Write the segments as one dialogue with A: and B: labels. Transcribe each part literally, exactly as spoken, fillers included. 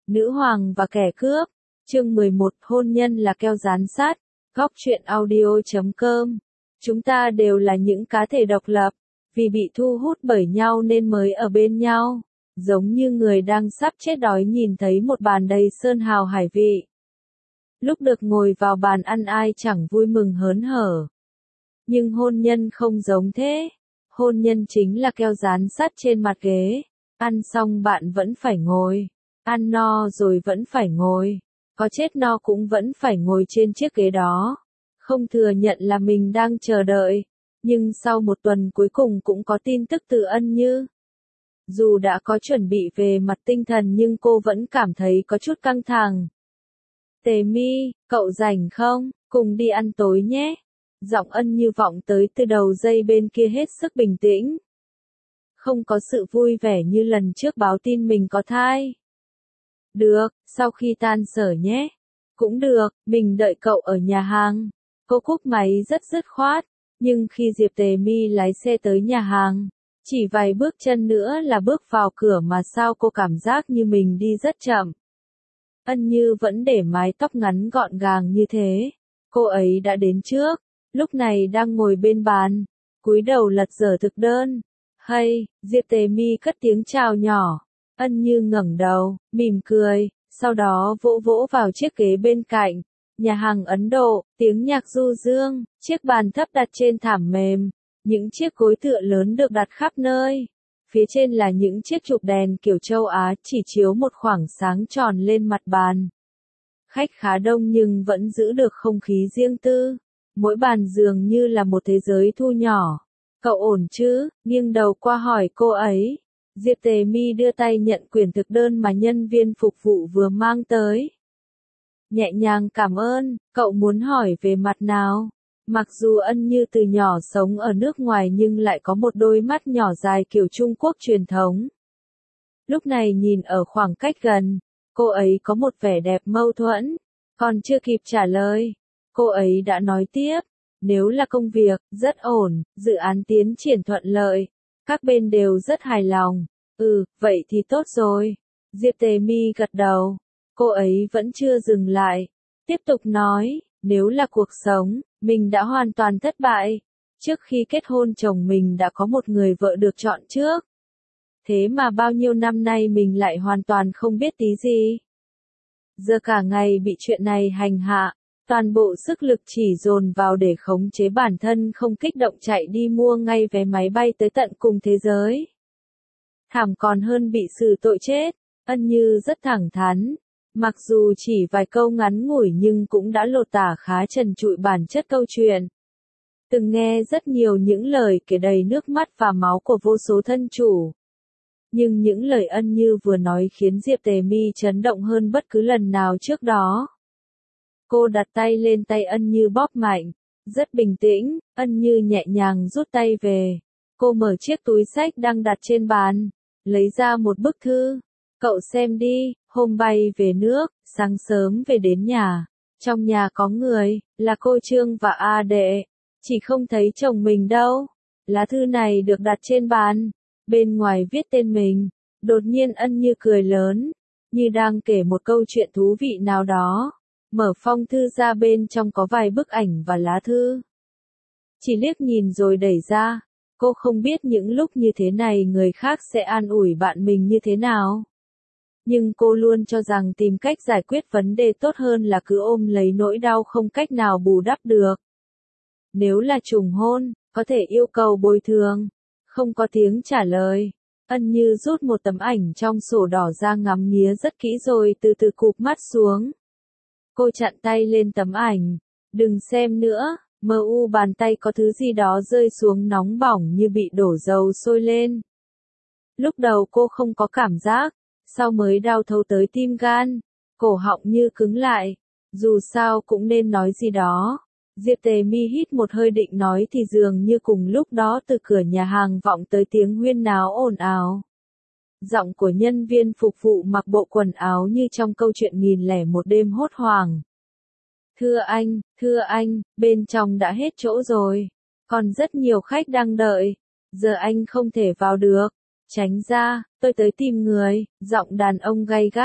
A: Nữ hoàng và kẻ cướp. Chương mười một, hôn nhân là keo dán sát. Góc truyện audio chấm com. Chúng ta đều là những cá thể độc lập, vì bị thu hút bởi nhau nên mới ở bên nhau, giống như người đang sắp chết đói nhìn thấy một bàn đầy sơn hào hải vị. Lúc được ngồi vào bàn ăn ai chẳng vui mừng hớn hở. Nhưng hôn nhân không giống thế. Hôn nhân chính là keo dán sát trên mặt ghế. Ăn xong bạn vẫn phải ngồi. Ăn no rồi vẫn phải ngồi. Có chết no cũng vẫn phải ngồi trên chiếc ghế đó. Không thừa nhận là mình đang chờ đợi. Nhưng sau một tuần cuối cùng cũng có tin tức từ Ân Như. Dù đã có chuẩn bị về mặt tinh thần nhưng cô vẫn cảm thấy có chút căng thẳng. Tề Mi, cậu rảnh không? Cùng đi ăn tối nhé. Giọng Ân Như vọng tới từ đầu dây bên kia hết sức bình tĩnh. Không có sự vui vẻ như lần trước báo tin mình có thai. Được, sau khi tan sở nhé. Cũng được, mình đợi cậu ở nhà hàng. Cô cúp máy rất dứt khoát, nhưng khi Diệp Tề Mi lái xe tới nhà hàng, chỉ vài bước chân nữa là bước vào cửa mà sao cô cảm giác như mình đi rất chậm. Ân Như vẫn để mái tóc ngắn gọn gàng như thế. Cô ấy đã đến trước, lúc này đang ngồi bên bàn, cúi đầu lật dở thực đơn. Hay, Diệp Tề Mi cất tiếng chào nhỏ. Ân Như ngẩng đầu, mỉm cười, sau đó vỗ vỗ vào chiếc ghế bên cạnh. Nhà hàng Ấn Độ, tiếng nhạc du dương, chiếc bàn thấp đặt trên thảm mềm, những chiếc gối tựa lớn được đặt khắp nơi. Phía trên là những chiếc chụp đèn kiểu châu Á chỉ chiếu một khoảng sáng tròn lên mặt bàn. Khách khá đông nhưng vẫn giữ được không khí riêng tư. Mỗi bàn dường như là một thế giới thu nhỏ. Cậu ổn chứ? Nghiêng đầu qua hỏi cô ấy. Diệp Tề Mi đưa tay nhận quyển thực đơn mà nhân viên phục vụ vừa mang tới. Nhẹ nhàng cảm ơn, cậu muốn hỏi về mặt nào? Mặc dù Ân Như từ nhỏ sống ở nước ngoài nhưng lại có một đôi mắt nhỏ dài kiểu Trung Quốc truyền thống. Lúc này nhìn ở khoảng cách gần, cô ấy có một vẻ đẹp mâu thuẫn. Còn chưa kịp trả lời, cô ấy đã nói tiếp. Nếu là công việc, rất ổn, dự án tiến triển thuận lợi. Các bên đều rất hài lòng. Ừ, vậy thì tốt rồi. Diệp Tề Mi gật đầu. Cô ấy vẫn chưa dừng lại. Tiếp tục nói, nếu là cuộc sống, mình đã hoàn toàn thất bại. Trước khi kết hôn chồng mình đã có một người vợ được chọn trước. Thế mà bao nhiêu năm nay mình lại hoàn toàn không biết tí gì. Giờ cả ngày bị chuyện này hành hạ. Toàn bộ sức lực chỉ dồn vào để khống chế bản thân không kích động chạy đi mua ngay vé máy bay tới tận cùng thế giới. Thảm còn hơn bị xử tội chết. Ân Như rất thẳng thắn. Mặc dù chỉ vài câu ngắn ngủi nhưng cũng đã lột tả khá trần trụi bản chất câu chuyện. Từng nghe rất nhiều những lời kể đầy nước mắt và máu của vô số thân chủ. Nhưng những lời Ân Như vừa nói khiến Diệp Tề Mi chấn động hơn bất cứ lần nào trước đó. Cô đặt tay lên tay Ân Như bóp mạnh. Rất bình tĩnh, Ân Như nhẹ nhàng rút tay về. Cô mở chiếc túi xách đang đặt trên bàn. Lấy ra một bức thư. Cậu xem đi, hôm bay về nước, sáng sớm về đến nhà. Trong nhà có người, là cô Trương và A Đệ. Chỉ không thấy chồng mình đâu. Lá thư này được đặt trên bàn. Bên ngoài viết tên mình. Đột nhiên Ân Như cười lớn. Như đang kể một câu chuyện thú vị nào đó. Mở phong thư ra bên trong có vài bức ảnh và lá thư. Chỉ liếc nhìn rồi đẩy ra. Cô không biết những lúc như thế này người khác sẽ an ủi bạn mình như thế nào. Nhưng cô luôn cho rằng tìm cách giải quyết vấn đề tốt hơn là cứ ôm lấy nỗi đau không cách nào bù đắp được. Nếu là trùng hôn, có thể yêu cầu bồi thường. Không có tiếng trả lời. Ân Như rút một tấm ảnh trong sổ đỏ ra ngắm nghía rất kỹ rồi từ từ cụp mắt xuống. Cô chặn tay lên tấm ảnh. Đừng xem nữa, mờ u bàn tay có thứ gì đó rơi xuống nóng bỏng như bị đổ dầu sôi lên. Lúc đầu cô không có cảm giác, sau mới đau thấu tới tim gan, cổ họng như cứng lại. Dù sao cũng nên nói gì đó. Diệp Tề Mi hít một hơi định nói thì dường như cùng lúc đó từ cửa nhà hàng vọng tới tiếng huyên náo ồn ào. Giọng của nhân viên phục vụ mặc bộ quần áo như trong câu chuyện nghìn lẻ một đêm hốt hoảng. Thưa anh, thưa anh, bên trong đã hết chỗ rồi. Còn rất nhiều khách đang đợi. Giờ anh không thể vào được. Tránh ra, tôi tới tìm người. Giọng đàn ông gay gắt.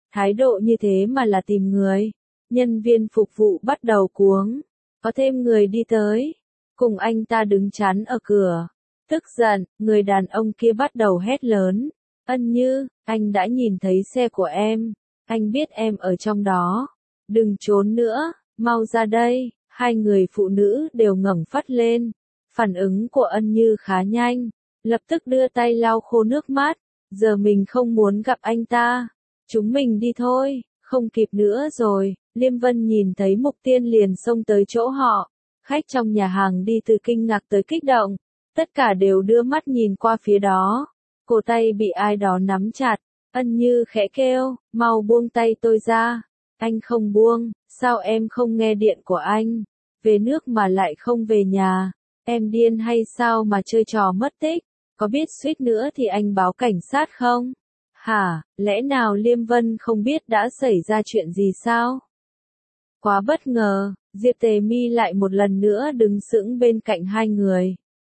A: Thái độ như thế mà là tìm người. Nhân viên phục vụ bắt đầu cuống. Có thêm người đi tới. Cùng anh ta đứng chắn ở cửa. Tức giận, người đàn ông kia bắt đầu hét lớn. Ân Như, anh đã nhìn thấy xe của em. Anh biết em ở trong đó. Đừng trốn nữa, mau ra đây. Hai người phụ nữ đều ngẩng phát lên. Phản ứng của Ân Như khá nhanh. Lập tức đưa tay lau khô nước mắt. Giờ mình không muốn gặp anh ta. Chúng mình đi thôi, không kịp nữa rồi. Liêm Vân nhìn thấy Mục Tiên liền xông tới chỗ họ. Khách trong nhà hàng đi từ kinh ngạc tới kích động. Tất cả đều đưa mắt nhìn qua phía đó. Cổ tay bị ai đó nắm chặt. Ân Như khẽ kêu, mau buông tay tôi ra. Anh không buông, sao em không nghe điện của anh? Về nước mà lại không về nhà. Em điên hay sao mà chơi trò mất tích? Có biết suýt nữa thì anh báo cảnh sát không? Hả, lẽ nào Liêm Vân không biết đã xảy ra chuyện gì sao? Quá bất ngờ, Diệp Tề Mi lại một lần nữa đứng sững bên cạnh hai người.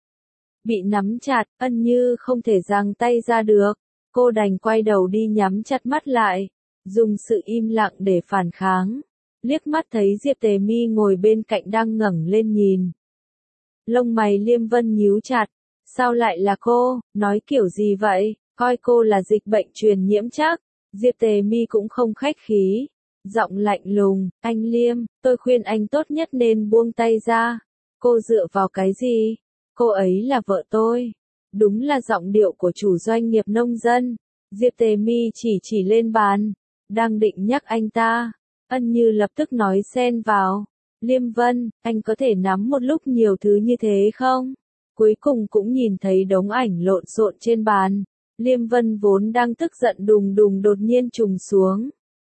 A: Bị nắm chặt, Ân Như không thể giang tay ra được. Cô đành quay đầu đi nhắm chặt mắt lại, dùng sự im lặng để phản kháng. Liếc mắt thấy Diệp Tề Mi ngồi bên cạnh đang ngẩng lên nhìn. Lông mày Liêm Vân nhíu chặt. Sao lại là cô, nói kiểu gì vậy, coi cô là dịch bệnh truyền nhiễm chắc. Diệp Tề Mi cũng không khách khí. Giọng lạnh lùng, anh Liêm, tôi khuyên anh tốt nhất nên buông tay ra. Cô dựa vào cái gì? Cô ấy là vợ tôi. Đúng là giọng điệu của chủ doanh nghiệp nông dân. Diệp Tề Mi chỉ chỉ lên bàn. Đang định nhắc anh ta. Ân Như lập tức nói xen vào. Liêm Vân, anh có thể nắm một lúc nhiều thứ như thế không? Cuối cùng cũng nhìn thấy đống ảnh lộn xộn trên bàn. Liêm Vân vốn đang tức giận đùng đùng đột nhiên trùng xuống.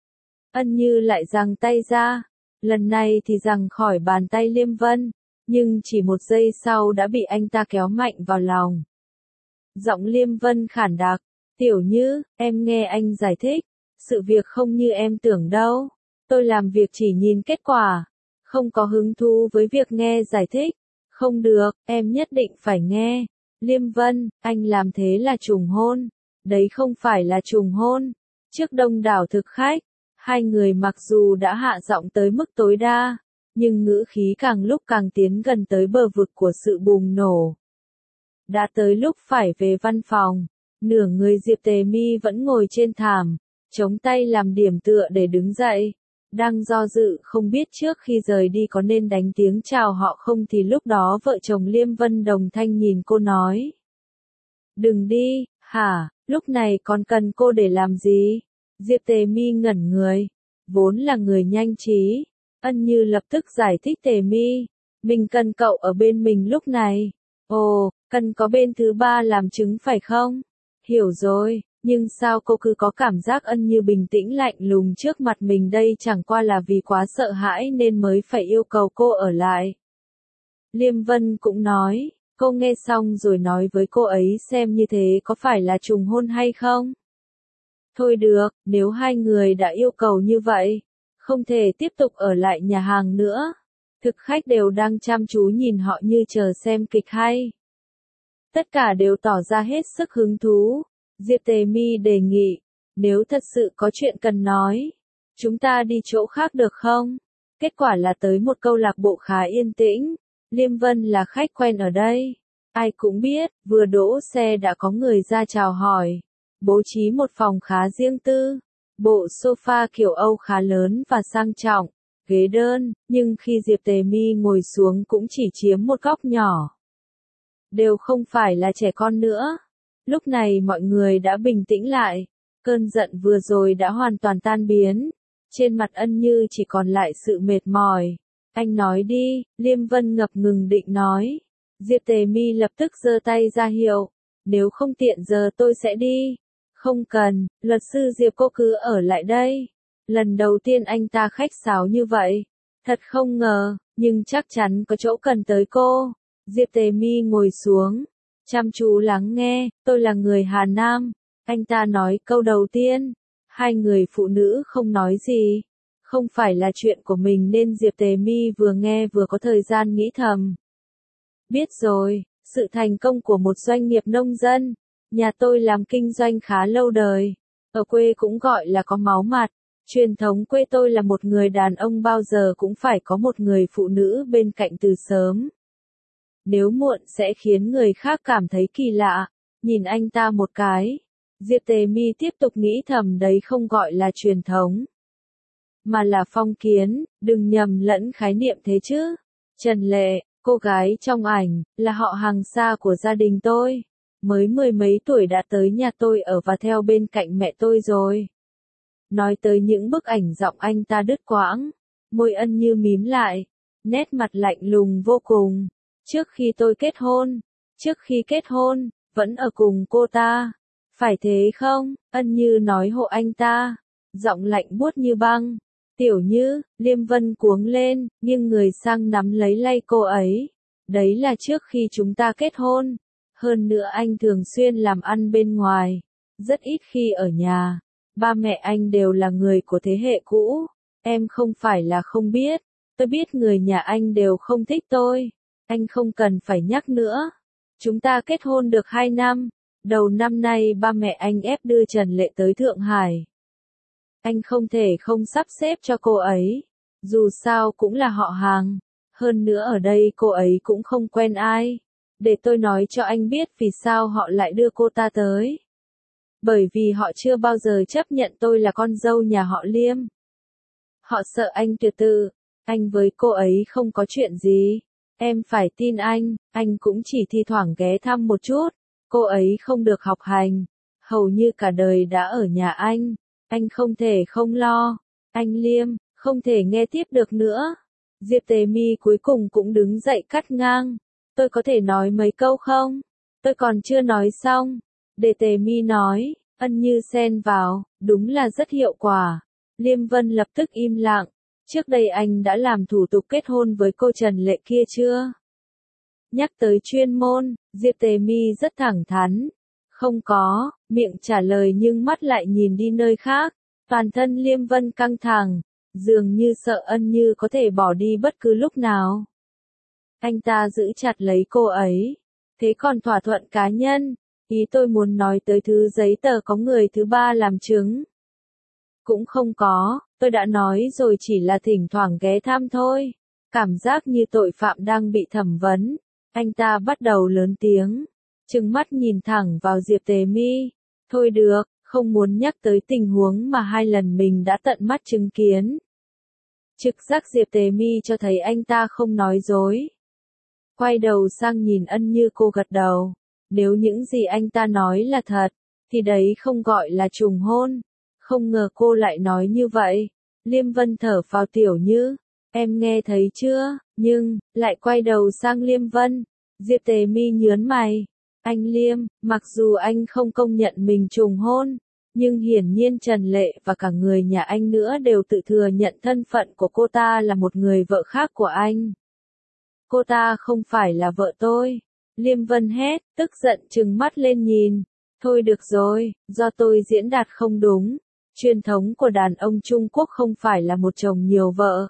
A: Ân Như lại giằng tay ra. Lần này thì giằng khỏi bàn tay Liêm Vân. Nhưng chỉ một giây sau đã bị anh ta kéo mạnh vào lòng. Giọng Liêm Vân khản đặc. Tiểu Như, em nghe anh giải thích. Sự việc không như em tưởng đâu. Tôi làm việc chỉ nhìn kết quả. Không có hứng thú với việc nghe giải thích. Không được, em nhất định phải nghe. Liêm Vân, anh làm thế là trùng hôn. Đấy không phải là trùng hôn. Trước đông đảo thực khách, hai người mặc dù đã hạ giọng tới mức tối đa, nhưng ngữ khí càng lúc càng tiến gần tới bờ vực của sự bùng nổ. Đã tới lúc phải về văn phòng, nửa người Diệp Tề Mi vẫn ngồi trên thảm, chống tay làm điểm tựa để đứng dậy. Đang do dự không biết trước khi rời đi có nên đánh tiếng chào họ không thì lúc đó vợ chồng Liêm Vân đồng thanh nhìn cô nói. Đừng đi, hả, lúc này còn cần cô để làm gì? Diệp Tề Mi ngẩn người, vốn là người nhanh trí. Ân Như lập tức giải thích Tề Mi, mình cần cậu ở bên mình lúc này. Ồ, cần có bên thứ ba làm chứng phải không? Hiểu rồi. Nhưng sao cô cứ có cảm giác Ân Như bình tĩnh lạnh lùng trước mặt mình đây chẳng qua là vì quá sợ hãi nên mới phải yêu cầu cô ở lại. Liêm Vân cũng nói, cô nghe xong rồi nói với cô ấy xem như thế có phải là trùng hôn hay không? Thôi được, nếu hai người đã yêu cầu như vậy, không thể tiếp tục ở lại nhà hàng nữa. Thực khách đều đang chăm chú nhìn họ như chờ xem kịch hay. Tất cả đều tỏ ra hết sức hứng thú. Diệp Tề Mi đề nghị, nếu thật sự có chuyện cần nói, chúng ta đi chỗ khác được không? Kết quả là tới một câu lạc bộ khá yên tĩnh. Liêm Vân là khách quen ở đây. Ai cũng biết, vừa đỗ xe đã có người ra chào hỏi. Bố trí một phòng khá riêng tư. Bộ sofa kiểu Âu khá lớn và sang trọng. Ghế đơn, nhưng khi Diệp Tề Mi ngồi xuống cũng chỉ chiếm một góc nhỏ. Đều không phải là trẻ con nữa. Lúc này mọi người đã bình tĩnh lại. Cơn giận vừa rồi đã hoàn toàn tan biến. Trên mặt Ân Như chỉ còn lại sự mệt mỏi. Anh nói đi, Liêm Vân ngập ngừng định nói. Diệp Tề Mi lập tức giơ tay ra hiệu. Nếu không tiện giờ tôi sẽ đi. Không cần, luật sư Diệp cô cứ ở lại đây. Lần đầu tiên anh ta khách sáo như vậy. Thật không ngờ, nhưng chắc chắn có chỗ cần tới cô. Diệp Tề Mi ngồi xuống. Chăm chú lắng nghe, tôi là người Hà Nam. Anh ta nói câu đầu tiên. Hai người phụ nữ không nói gì. Không phải là chuyện của mình nên Diệp Tề Mi vừa nghe vừa có thời gian nghĩ thầm. Biết rồi, sự thành công của một doanh nghiệp nông dân. Nhà tôi làm kinh doanh khá lâu đời. Ở quê cũng gọi là có máu mặt. Truyền thống quê tôi là một người đàn ông bao giờ cũng phải có một người phụ nữ bên cạnh từ sớm. Nếu muộn sẽ khiến người khác cảm thấy kỳ lạ. Nhìn anh ta một cái. Diệp Tề Mi tiếp tục nghĩ thầm đấy không gọi là truyền thống, mà là phong kiến, đừng nhầm lẫn khái niệm thế chứ. Trần Lệ, cô gái trong ảnh, là họ hàng xa của gia đình tôi. Mới mười mấy tuổi đã tới nhà tôi ở và theo bên cạnh mẹ tôi rồi. Nói tới những bức ảnh giọng anh ta đứt quãng, môi Ân Như mím lại, nét mặt lạnh lùng vô cùng. Trước khi tôi kết hôn, trước khi kết hôn, vẫn ở cùng cô ta. Phải thế không? Ân Như nói hộ anh ta, giọng lạnh buốt như băng. Tiểu Như, Liêm Vân cuống lên, nghiêng người sang nắm lấy lay cô ấy. Đấy là trước khi chúng ta kết hôn. Hơn nữa anh thường xuyên làm ăn bên ngoài, rất ít khi ở nhà. Ba mẹ anh đều là người của thế hệ cũ. Em không phải là không biết. Tôi biết người nhà anh đều không thích tôi. Anh không cần phải nhắc nữa. Chúng ta kết hôn được hai năm. Đầu năm nay ba mẹ anh ép đưa Trần Lệ tới Thượng Hải. Anh không thể không sắp xếp cho cô ấy. Dù sao cũng là họ hàng. Hơn nữa ở đây cô ấy cũng không quen ai. Để tôi nói cho anh biết vì sao họ lại đưa cô ta tới. Bởi vì họ chưa bao giờ chấp nhận tôi là con dâu nhà họ Liêm. Họ sợ anh tuyệt tự. Anh với cô ấy không có chuyện gì. Em phải tin anh, anh cũng chỉ thi thoảng ghé thăm một chút. Cô ấy không được học hành. Hầu như cả đời đã ở nhà anh. Anh không thể không lo. Anh Liêm, không thể nghe tiếp được nữa. Diệp Tề Mi cuối cùng cũng đứng dậy cắt ngang. Tôi có thể nói mấy câu không? Tôi còn chưa nói xong. Để Tề Mi nói, Ân Như xen vào, đúng là rất hiệu quả. Liêm Vân lập tức im lặng. Trước đây anh đã làm thủ tục kết hôn với cô Trần Lệ kia chưa? Nhắc tới chuyên môn, Diệp Tề Mi rất thẳng thắn. Không có, miệng trả lời nhưng mắt lại nhìn đi nơi khác. Toàn thân Liêm Vân căng thẳng, dường như sợ Ân Như có thể bỏ đi bất cứ lúc nào. Anh ta giữ chặt lấy cô ấy. Thế còn thỏa thuận cá nhân, ý tôi muốn nói tới thứ giấy tờ có người thứ ba làm chứng. Cũng không có, tôi đã nói rồi chỉ là thỉnh thoảng ghé thăm thôi. Cảm giác như tội phạm đang bị thẩm vấn. Anh ta bắt đầu lớn tiếng, trừng mắt nhìn thẳng vào Diệp Tề Mi. Thôi được, không muốn nhắc tới tình huống mà hai lần mình đã tận mắt chứng kiến. Trực giác Diệp Tề Mi cho thấy anh ta không nói dối. Quay đầu sang nhìn Ân Như, cô gật đầu. Nếu những gì anh ta nói là thật, thì đấy không gọi là trùng hôn. Không ngờ cô lại nói như vậy. Liêm Vân thở phào. Tiểu Như, em nghe thấy chưa? Nhưng, lại quay đầu sang Liêm Vân. Diệp Tề Mi nhớn mày. Anh Liêm, mặc dù anh không công nhận mình trùng hôn, nhưng hiển nhiên Trần Lệ và cả người nhà anh nữa đều tự thừa nhận thân phận của cô ta là một người vợ khác của anh. Cô ta không phải là vợ tôi. Liêm Vân hét, tức giận trừng mắt lên nhìn. Thôi được rồi, do tôi diễn đạt không đúng. Truyền thống của đàn ông Trung Quốc không phải là một chồng nhiều vợ,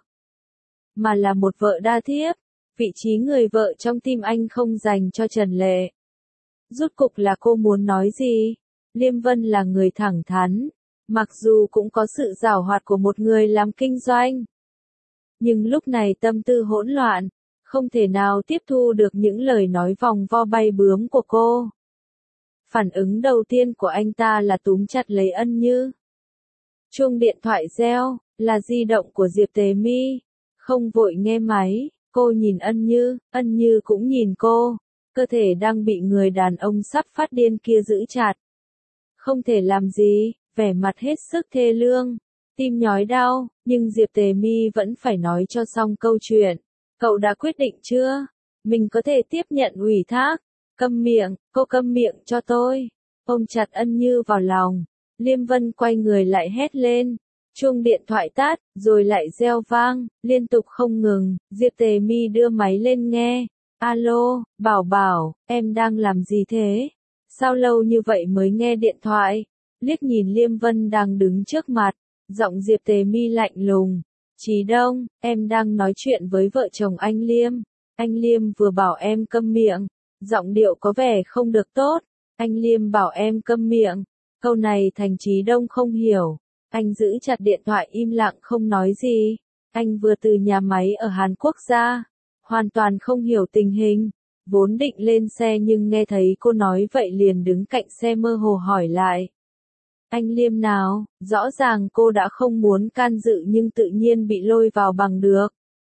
A: mà là một vợ đa thiếp. Vị trí người vợ trong tim anh không dành cho Trần Lệ. Rốt cục là cô muốn nói gì? Liêm Vân là người thẳng thắn, mặc dù cũng có sự giảo hoạt của một người làm kinh doanh. Nhưng lúc này tâm tư hỗn loạn, không thể nào tiếp thu được những lời nói vòng vo bay bướm của cô. Phản ứng đầu tiên của anh ta là túm chặt lấy Ân Như. Chuông điện thoại reo, là di động của Diệp Tề Mi. Không vội nghe máy, cô nhìn Ân Như, Ân Như cũng nhìn cô. Cơ thể đang bị người đàn ông sắp phát điên kia giữ chặt. Không thể làm gì, vẻ mặt hết sức thê lương, tim nhói đau, nhưng Diệp Tề Mi vẫn phải nói cho xong câu chuyện. Cậu đã quyết định chưa? Mình có thể tiếp nhận ủy thác. Câm miệng, cô câm miệng cho tôi. Ôm chặt Ân Như vào lòng. Liêm Vân quay người lại hét lên. Chuông điện thoại tắt, rồi lại reo vang, liên tục không ngừng. Diệp Tề Mi đưa máy lên nghe. Alo, Bảo Bảo, em đang làm gì thế? Sao lâu như vậy mới nghe điện thoại? Liếc nhìn Liêm Vân đang đứng trước mặt, giọng Diệp Tề Mi lạnh lùng. Chí Đông, em đang nói chuyện với vợ chồng anh Liêm. Anh Liêm vừa bảo em câm miệng. Giọng điệu có vẻ không được tốt. Anh Liêm bảo em câm miệng. Câu này Thành Chí Đông không hiểu. Anh giữ chặt điện thoại im lặng không nói gì. Anh vừa từ nhà máy ở Hàn Quốc ra. Hoàn toàn không hiểu tình hình. Vốn định lên xe nhưng nghe thấy cô nói vậy liền đứng cạnh xe mơ hồ hỏi lại. Anh Liêm nào, rõ ràng cô đã không muốn can dự nhưng tự nhiên bị lôi vào bằng được.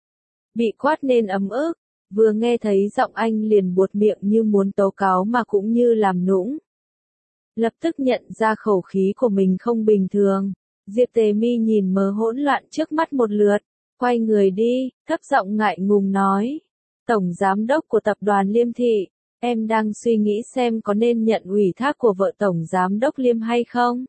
A: Bị quát nên ấm ức, vừa nghe thấy giọng anh liền buột miệng như muốn tố cáo mà cũng như làm nũng. Lập tức nhận ra khẩu khí của mình không bình thường, Diệp Tề Mi nhìn mớ hỗn loạn trước mắt một lượt, quay người đi, thấp giọng ngại ngùng nói. Tổng giám đốc của tập đoàn Liêm Thị, em đang suy nghĩ xem có nên nhận ủy thác của vợ Tổng giám đốc Liêm hay không?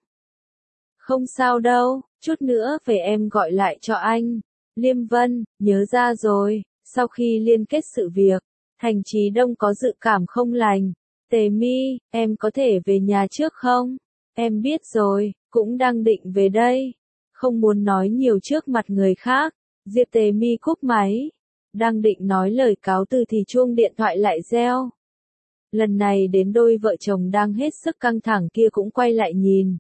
A: Không sao đâu, chút nữa về em gọi lại cho anh. Liêm Vân, nhớ ra rồi, sau khi liên kết sự việc, Thành Chí Đông có dự cảm không lành. Tề Mi, em có thể về nhà trước không? Em biết rồi, cũng đang định về đây. Không muốn nói nhiều trước mặt người khác, Diệp Tề Mi cúp máy. Đang định nói lời cáo từ thì chuông điện thoại lại reo. Lần này đến đôi vợ chồng đang hết sức căng thẳng kia cũng quay lại nhìn.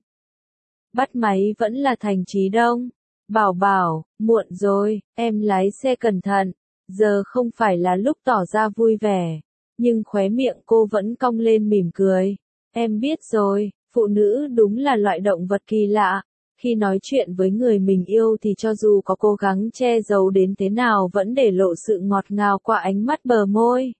A: Bắt máy vẫn là Thành Chí Đông. Bảo bảo, muộn rồi, em lái xe cẩn thận. Giờ không phải là lúc tỏ ra vui vẻ. Nhưng khóe miệng cô vẫn cong lên mỉm cười. Em biết rồi, phụ nữ đúng là loại động vật kỳ lạ. Khi nói chuyện với người mình yêu thì cho dù có cố gắng che giấu đến thế nào vẫn để lộ sự ngọt ngào qua ánh mắt bờ môi.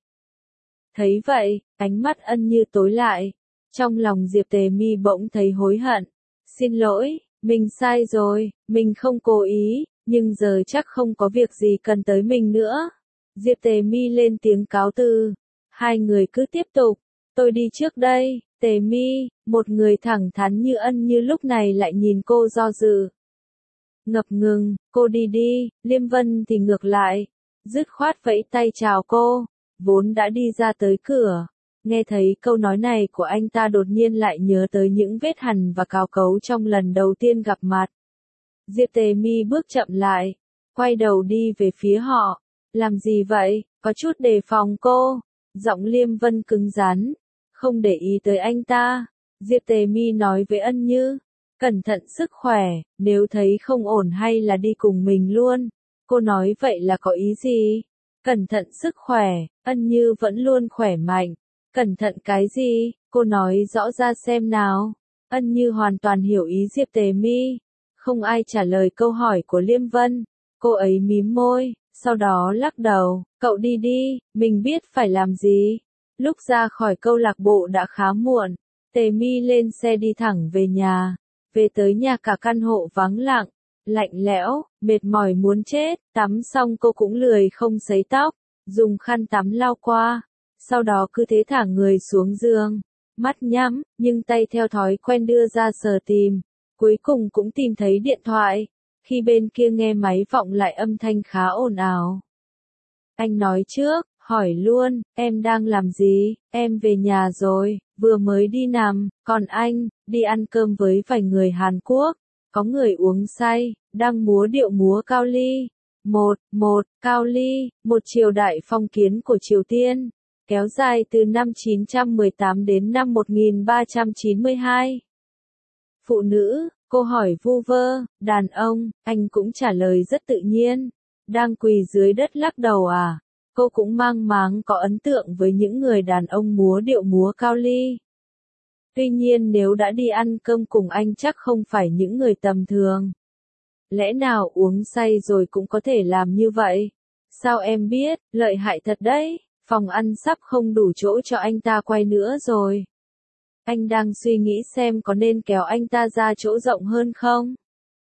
A: Thấy vậy, ánh mắt Ân Như tối lại. Trong lòng Diệp Tề Mi bỗng thấy hối hận. Xin lỗi, mình sai rồi, mình không cố ý, nhưng giờ chắc không có việc gì cần tới mình nữa. Diệp Tề Mi lên tiếng cáo từ. Hai người cứ tiếp tục. Tôi đi trước đây. Tề Mi, một người thẳng thắn như Ân Như lúc này lại nhìn cô do dự. Ngập ngừng, cô đi đi, Liêm Vân thì ngược lại. Dứt khoát vẫy tay chào cô, vốn đã đi ra tới cửa. Nghe thấy câu nói này của anh ta đột nhiên lại nhớ tới những vết hằn và cào cấu trong lần đầu tiên gặp mặt. Diệp Tề Mi bước chậm lại, quay đầu đi về phía họ. Làm gì vậy, có chút đề phòng cô. Giọng Liêm Vân cứng rắn. Không để ý tới anh ta. Diệp Tề Mi nói với Ân Như. Cẩn thận sức khỏe, nếu thấy không ổn hay là đi cùng mình luôn. Cô nói vậy là có ý gì? Cẩn thận sức khỏe, Ân Như vẫn luôn khỏe mạnh. Cẩn thận cái gì? Cô nói rõ ra xem nào. Ân Như hoàn toàn hiểu ý Diệp Tề Mi. Không ai trả lời câu hỏi của Liêm Vân. Cô ấy mím môi, sau đó lắc đầu. Cậu đi đi, mình biết phải làm gì. Lúc ra khỏi câu lạc bộ đã khá muộn. Tề Mi lên xe đi thẳng về nhà. Về tới nhà cả căn hộ vắng lặng, lạnh lẽo, mệt mỏi muốn chết. Tắm xong cô cũng lười không sấy tóc, dùng khăn tắm lau qua. Sau đó cứ thế thả người xuống giường, mắt nhắm, nhưng tay theo thói quen đưa ra sờ tìm. Cuối cùng cũng tìm thấy điện thoại. Khi bên kia nghe máy vọng lại âm thanh khá ồn ào. Anh nói trước, hỏi luôn, em đang làm gì? Em về nhà rồi, vừa mới đi nằm, còn anh, đi ăn cơm với vài người Hàn Quốc. Có người uống say, đang múa điệu múa cao ly. Một, một, cao ly, một triều đại phong kiến của Triều Tiên, kéo dài từ năm chín trăm mười tám đến năm một nghìn ba trăm chín mươi hai. Phụ nữ, cô hỏi vu vơ, đàn ông, anh cũng trả lời rất tự nhiên. Đang quỳ dưới đất lắc đầu à? Cô cũng mang máng có ấn tượng với những người đàn ông múa điệu múa cao ly. Tuy nhiên nếu đã đi ăn cơm cùng anh chắc không phải những người tầm thường. Lẽ nào uống say rồi cũng có thể làm như vậy? Sao em biết, lợi hại thật đấy, phòng ăn sắp không đủ chỗ cho anh ta quay nữa rồi. Anh đang suy nghĩ xem có nên kéo anh ta ra chỗ rộng hơn không?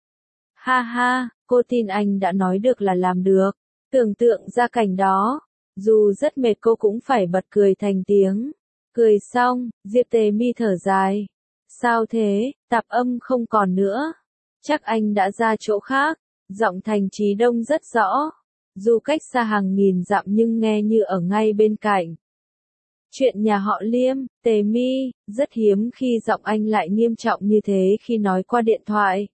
A: Ha ha, cô tin anh đã nói được là làm được. Tưởng tượng ra cảnh đó, dù rất mệt cô cũng phải bật cười thành tiếng. Cười xong, Diệp Tề Mi thở dài. Sao thế, tạp âm không còn nữa. Chắc anh đã ra chỗ khác. Giọng Thành Chí Đông rất rõ. Dù cách xa hàng nghìn dặm nhưng nghe như ở ngay bên cạnh. Chuyện nhà họ Liêm, Tề Mi, rất hiếm khi giọng anh lại nghiêm trọng như thế khi nói qua điện thoại.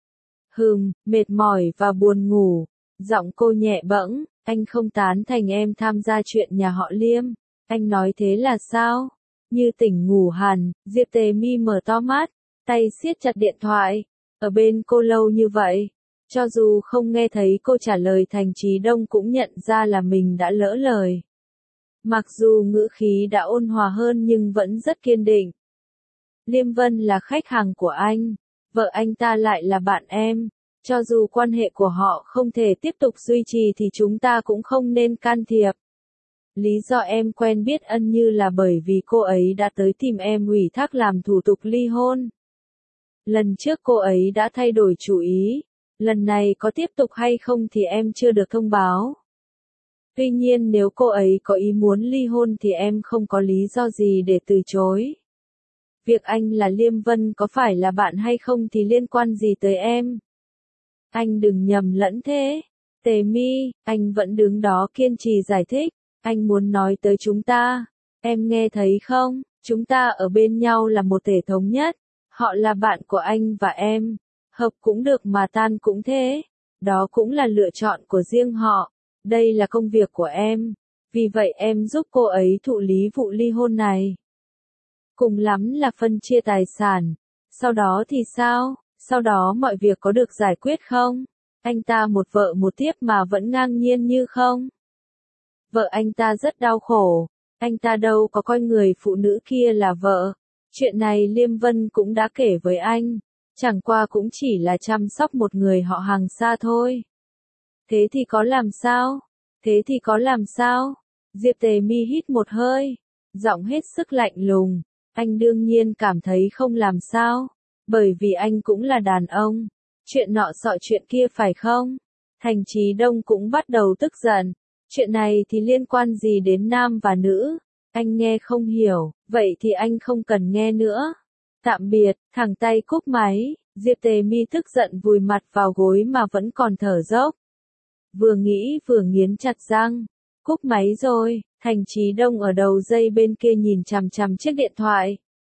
A: Hừm, mệt mỏi và buồn ngủ. Giọng cô nhẹ bẫng, anh không tán thành em tham gia chuyện nhà họ Liêm. Anh nói thế là sao? Như tỉnh ngủ hẳn, Diệp Tề Mi mở to mắt, tay siết chặt điện thoại, ở bên cô lâu như vậy. Cho dù không nghe thấy cô trả lời, Thành Chí Đông cũng nhận ra là mình đã lỡ lời. Mặc dù ngữ khí đã ôn hòa hơn nhưng vẫn rất kiên định. Liêm Vân là khách hàng của anh, vợ anh ta lại là bạn em. Cho dù quan hệ của họ không thể tiếp tục duy trì thì chúng ta cũng không nên can thiệp. Lý do em quen biết Ân Như là bởi vì cô ấy đã tới tìm em ủy thác làm thủ tục ly hôn. Lần trước cô ấy đã thay đổi chủ ý, lần này có tiếp tục hay không thì em chưa được thông báo. Tuy nhiên nếu cô ấy có ý muốn ly hôn thì em không có lý do gì để từ chối. Việc anh là Liêm Vân có phải là bạn hay không thì liên quan gì tới em? Anh đừng nhầm lẫn thế. Tề Mi, anh vẫn đứng đó kiên trì giải thích. Anh muốn nói tới chúng ta. Em nghe thấy không? Chúng ta ở bên nhau là một thể thống nhất. Họ là bạn của anh và em. Hợp cũng được mà tan cũng thế. Đó cũng là lựa chọn của riêng họ. Đây là công việc của em. Vì vậy em giúp cô ấy thụ lý vụ ly hôn này. Cùng lắm là phân chia tài sản. Sau đó thì sao? Sau đó mọi việc có được giải quyết không? Anh ta một vợ một tiếp mà vẫn ngang nhiên như không? Vợ anh ta rất đau khổ. Anh ta đâu có coi người phụ nữ kia là vợ. Chuyện này Liêm Vân cũng đã kể với anh. Chẳng qua cũng chỉ là chăm sóc một người họ hàng xa thôi. Thế thì có làm sao? Thế thì có làm sao? Diệp Tề Mi hít một hơi. Giọng hết sức lạnh lùng. Anh đương nhiên cảm thấy không làm sao. Bởi vì anh cũng là đàn ông. Chuyện nọ sọ chuyện kia phải không? Thành Chí Đông cũng bắt đầu tức giận. Chuyện này thì liên quan gì đến nam và nữ? Anh nghe không hiểu, vậy thì anh không cần nghe nữa. Tạm biệt, thẳng tay cúp máy. Diệp Tề Mi tức giận vùi mặt vào gối mà vẫn còn thở dốc. Vừa nghĩ vừa nghiến chặt răng. Cúp máy rồi, Thành Chí Đông ở đầu dây bên kia nhìn chằm chằm chiếc điện thoại.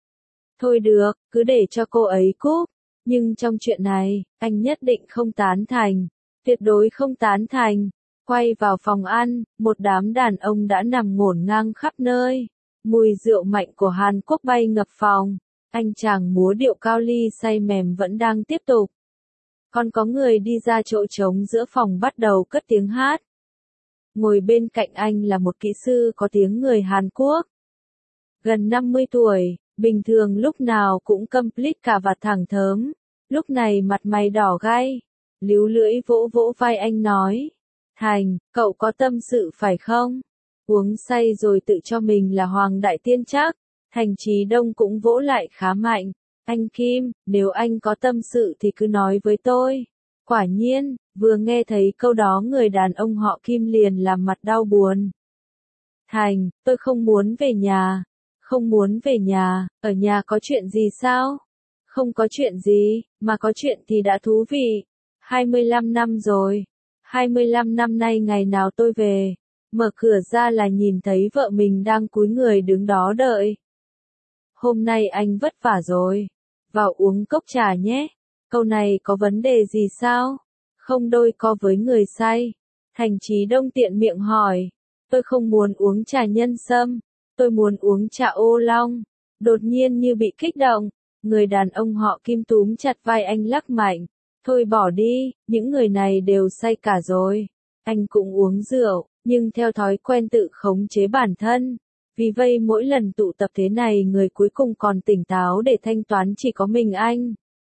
A: Thôi được, cứ để cho cô ấy cúp. Nhưng trong chuyện này, anh nhất định không tán thành. Tuyệt đối không tán thành. Quay vào phòng ăn, một đám đàn ông đã nằm ngổn ngang khắp nơi. Mùi rượu mạnh của Hàn Quốc bay ngập phòng. Anh chàng múa điệu cao ly say mềm vẫn đang tiếp tục. Còn có người đi ra chỗ trống giữa phòng bắt đầu cất tiếng hát. Ngồi bên cạnh anh là một kỹ sư có tiếng người Hàn Quốc. Gần năm mươi tuổi, bình thường lúc nào cũng complete cà vạt thẳng thớm. Lúc này mặt mày đỏ gay. Líu lưỡi vỗ vỗ vai anh nói. Thành, cậu có tâm sự phải không? Uống say rồi tự cho mình là Hoàng Đại Tiên chắc. Thành Chí Đông cũng vỗ lại khá mạnh. Anh Kim, nếu anh có tâm sự thì cứ nói với tôi. Quả nhiên, vừa nghe thấy câu đó người đàn ông họ Kim liền làm mặt đau buồn. Thành, tôi không muốn về nhà. Không muốn về nhà, ở nhà có chuyện gì sao? Không có chuyện gì, mà có chuyện thì đã thú vị. hai mươi lăm năm rồi. hai mươi lăm năm nay ngày nào tôi về, mở cửa ra là nhìn thấy vợ mình đang cúi người đứng đó đợi. Hôm nay anh vất vả rồi. Vào uống cốc trà nhé. Câu này có vấn đề gì sao? Không đôi co với người say. Thành Chí Đông tiện miệng hỏi. Tôi không muốn uống trà nhân sâm. Tôi muốn uống trà ô long. Đột nhiên như bị kích động. Người đàn ông họ Kim túm chặt vai anh lắc mạnh. Thôi bỏ đi, những người này đều say cả rồi. Anh cũng uống rượu, nhưng theo thói quen tự khống chế bản thân. Vì vậy mỗi lần tụ tập thế này người cuối cùng còn tỉnh táo để thanh toán chỉ có mình anh.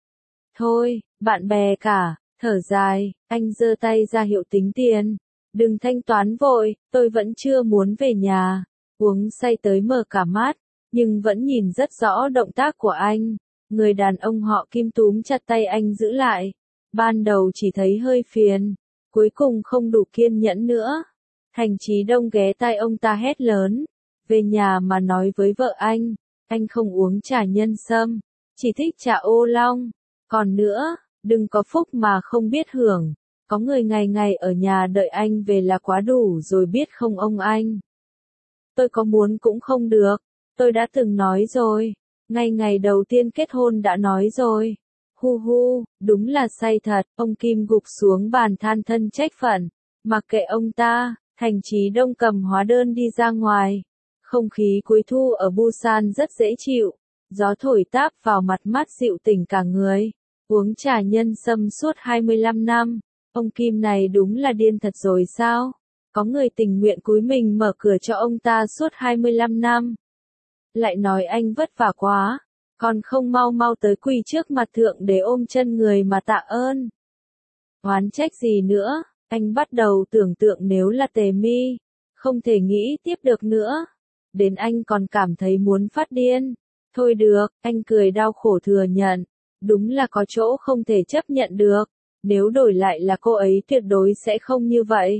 A: Thôi, bạn bè cả, thở dài, anh giơ tay ra hiệu tính tiền. Đừng thanh toán vội, tôi vẫn chưa muốn về nhà. Uống say tới mờ cả mắt, nhưng vẫn nhìn rất rõ động tác của anh. Người đàn ông họ Kim túm chặt tay anh giữ lại. Ban đầu chỉ thấy hơi phiền, cuối cùng không đủ kiên nhẫn nữa. Thành Chí Đông ghé tai ông ta hét lớn. Về nhà mà nói với vợ anh, anh không uống trà nhân sâm, chỉ thích trà ô long. Còn nữa, đừng có phúc mà không biết hưởng. Có người ngày ngày ở nhà đợi anh về là quá đủ rồi biết không ông anh. Tôi có muốn cũng không được, tôi đã từng nói rồi. Ngay ngày đầu tiên kết hôn đã nói rồi. Hu hu, đúng là say thật. Ông Kim gục xuống bàn than thân trách phận. Mặc kệ ông ta, Thành Chí Đông cầm hóa đơn đi ra ngoài. Không khí cuối thu ở Busan rất dễ chịu. Gió thổi táp vào mặt mát dịu tỉnh cả người. Uống trà nhân sâm suốt hai mươi lăm năm. Ông Kim này đúng là điên thật rồi sao? Có người tình nguyện cúi mình mở cửa cho ông ta suốt hai mươi lăm năm. Lại nói anh vất vả quá. Còn không mau mau tới quỳ trước mặt thượng để ôm chân người mà tạ ơn. Oán trách gì nữa, anh bắt đầu tưởng tượng nếu là Tề Mi, không thể nghĩ tiếp được nữa. Đến anh còn cảm thấy muốn phát điên. Thôi được, anh cười đau khổ thừa nhận. Đúng là có chỗ không thể chấp nhận được. Nếu đổi lại là cô ấy tuyệt đối sẽ không như vậy.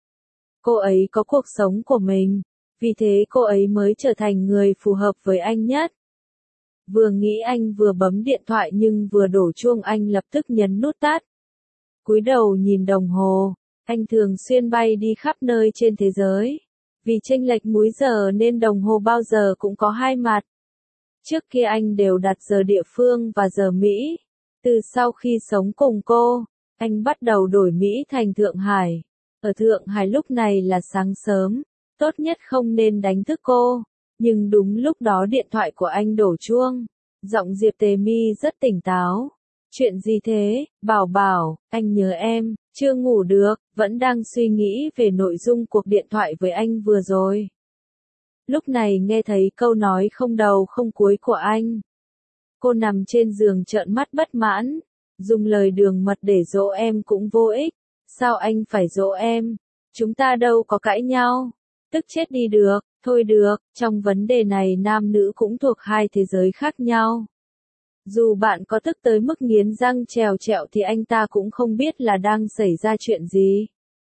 A: Cô ấy có cuộc sống của mình. Vì thế cô ấy mới trở thành người phù hợp với anh nhất. Vừa nghĩ anh vừa bấm điện thoại nhưng vừa đổ chuông anh lập tức nhấn nút tắt. Cúi đầu nhìn đồng hồ, anh thường xuyên bay đi khắp nơi trên thế giới. Vì chênh lệch múi giờ nên đồng hồ bao giờ cũng có hai mặt. Trước kia anh đều đặt giờ địa phương và giờ Mỹ. Từ sau khi sống cùng cô, anh bắt đầu đổi Mỹ thành Thượng Hải. Ở Thượng Hải lúc này là sáng sớm, tốt nhất không nên đánh thức cô. Nhưng đúng lúc đó điện thoại của anh đổ chuông. Giọng Diệp Tề Mi rất tỉnh táo. Chuyện gì thế, Bảo Bảo, anh nhớ em, chưa ngủ được, vẫn đang suy nghĩ về nội dung cuộc điện thoại với anh vừa rồi. Lúc này nghe thấy câu nói không đầu không cuối của anh. Cô nằm trên giường trợn mắt bất mãn, dùng lời đường mật để dỗ em cũng vô ích. Sao anh phải dỗ em? Chúng ta đâu có cãi nhau. Tức chết đi được, thôi được, trong vấn đề này nam nữ cũng thuộc hai thế giới khác nhau. Dù bạn có tức tới mức nghiến răng trèo trẹo thì anh ta cũng không biết là đang xảy ra chuyện gì.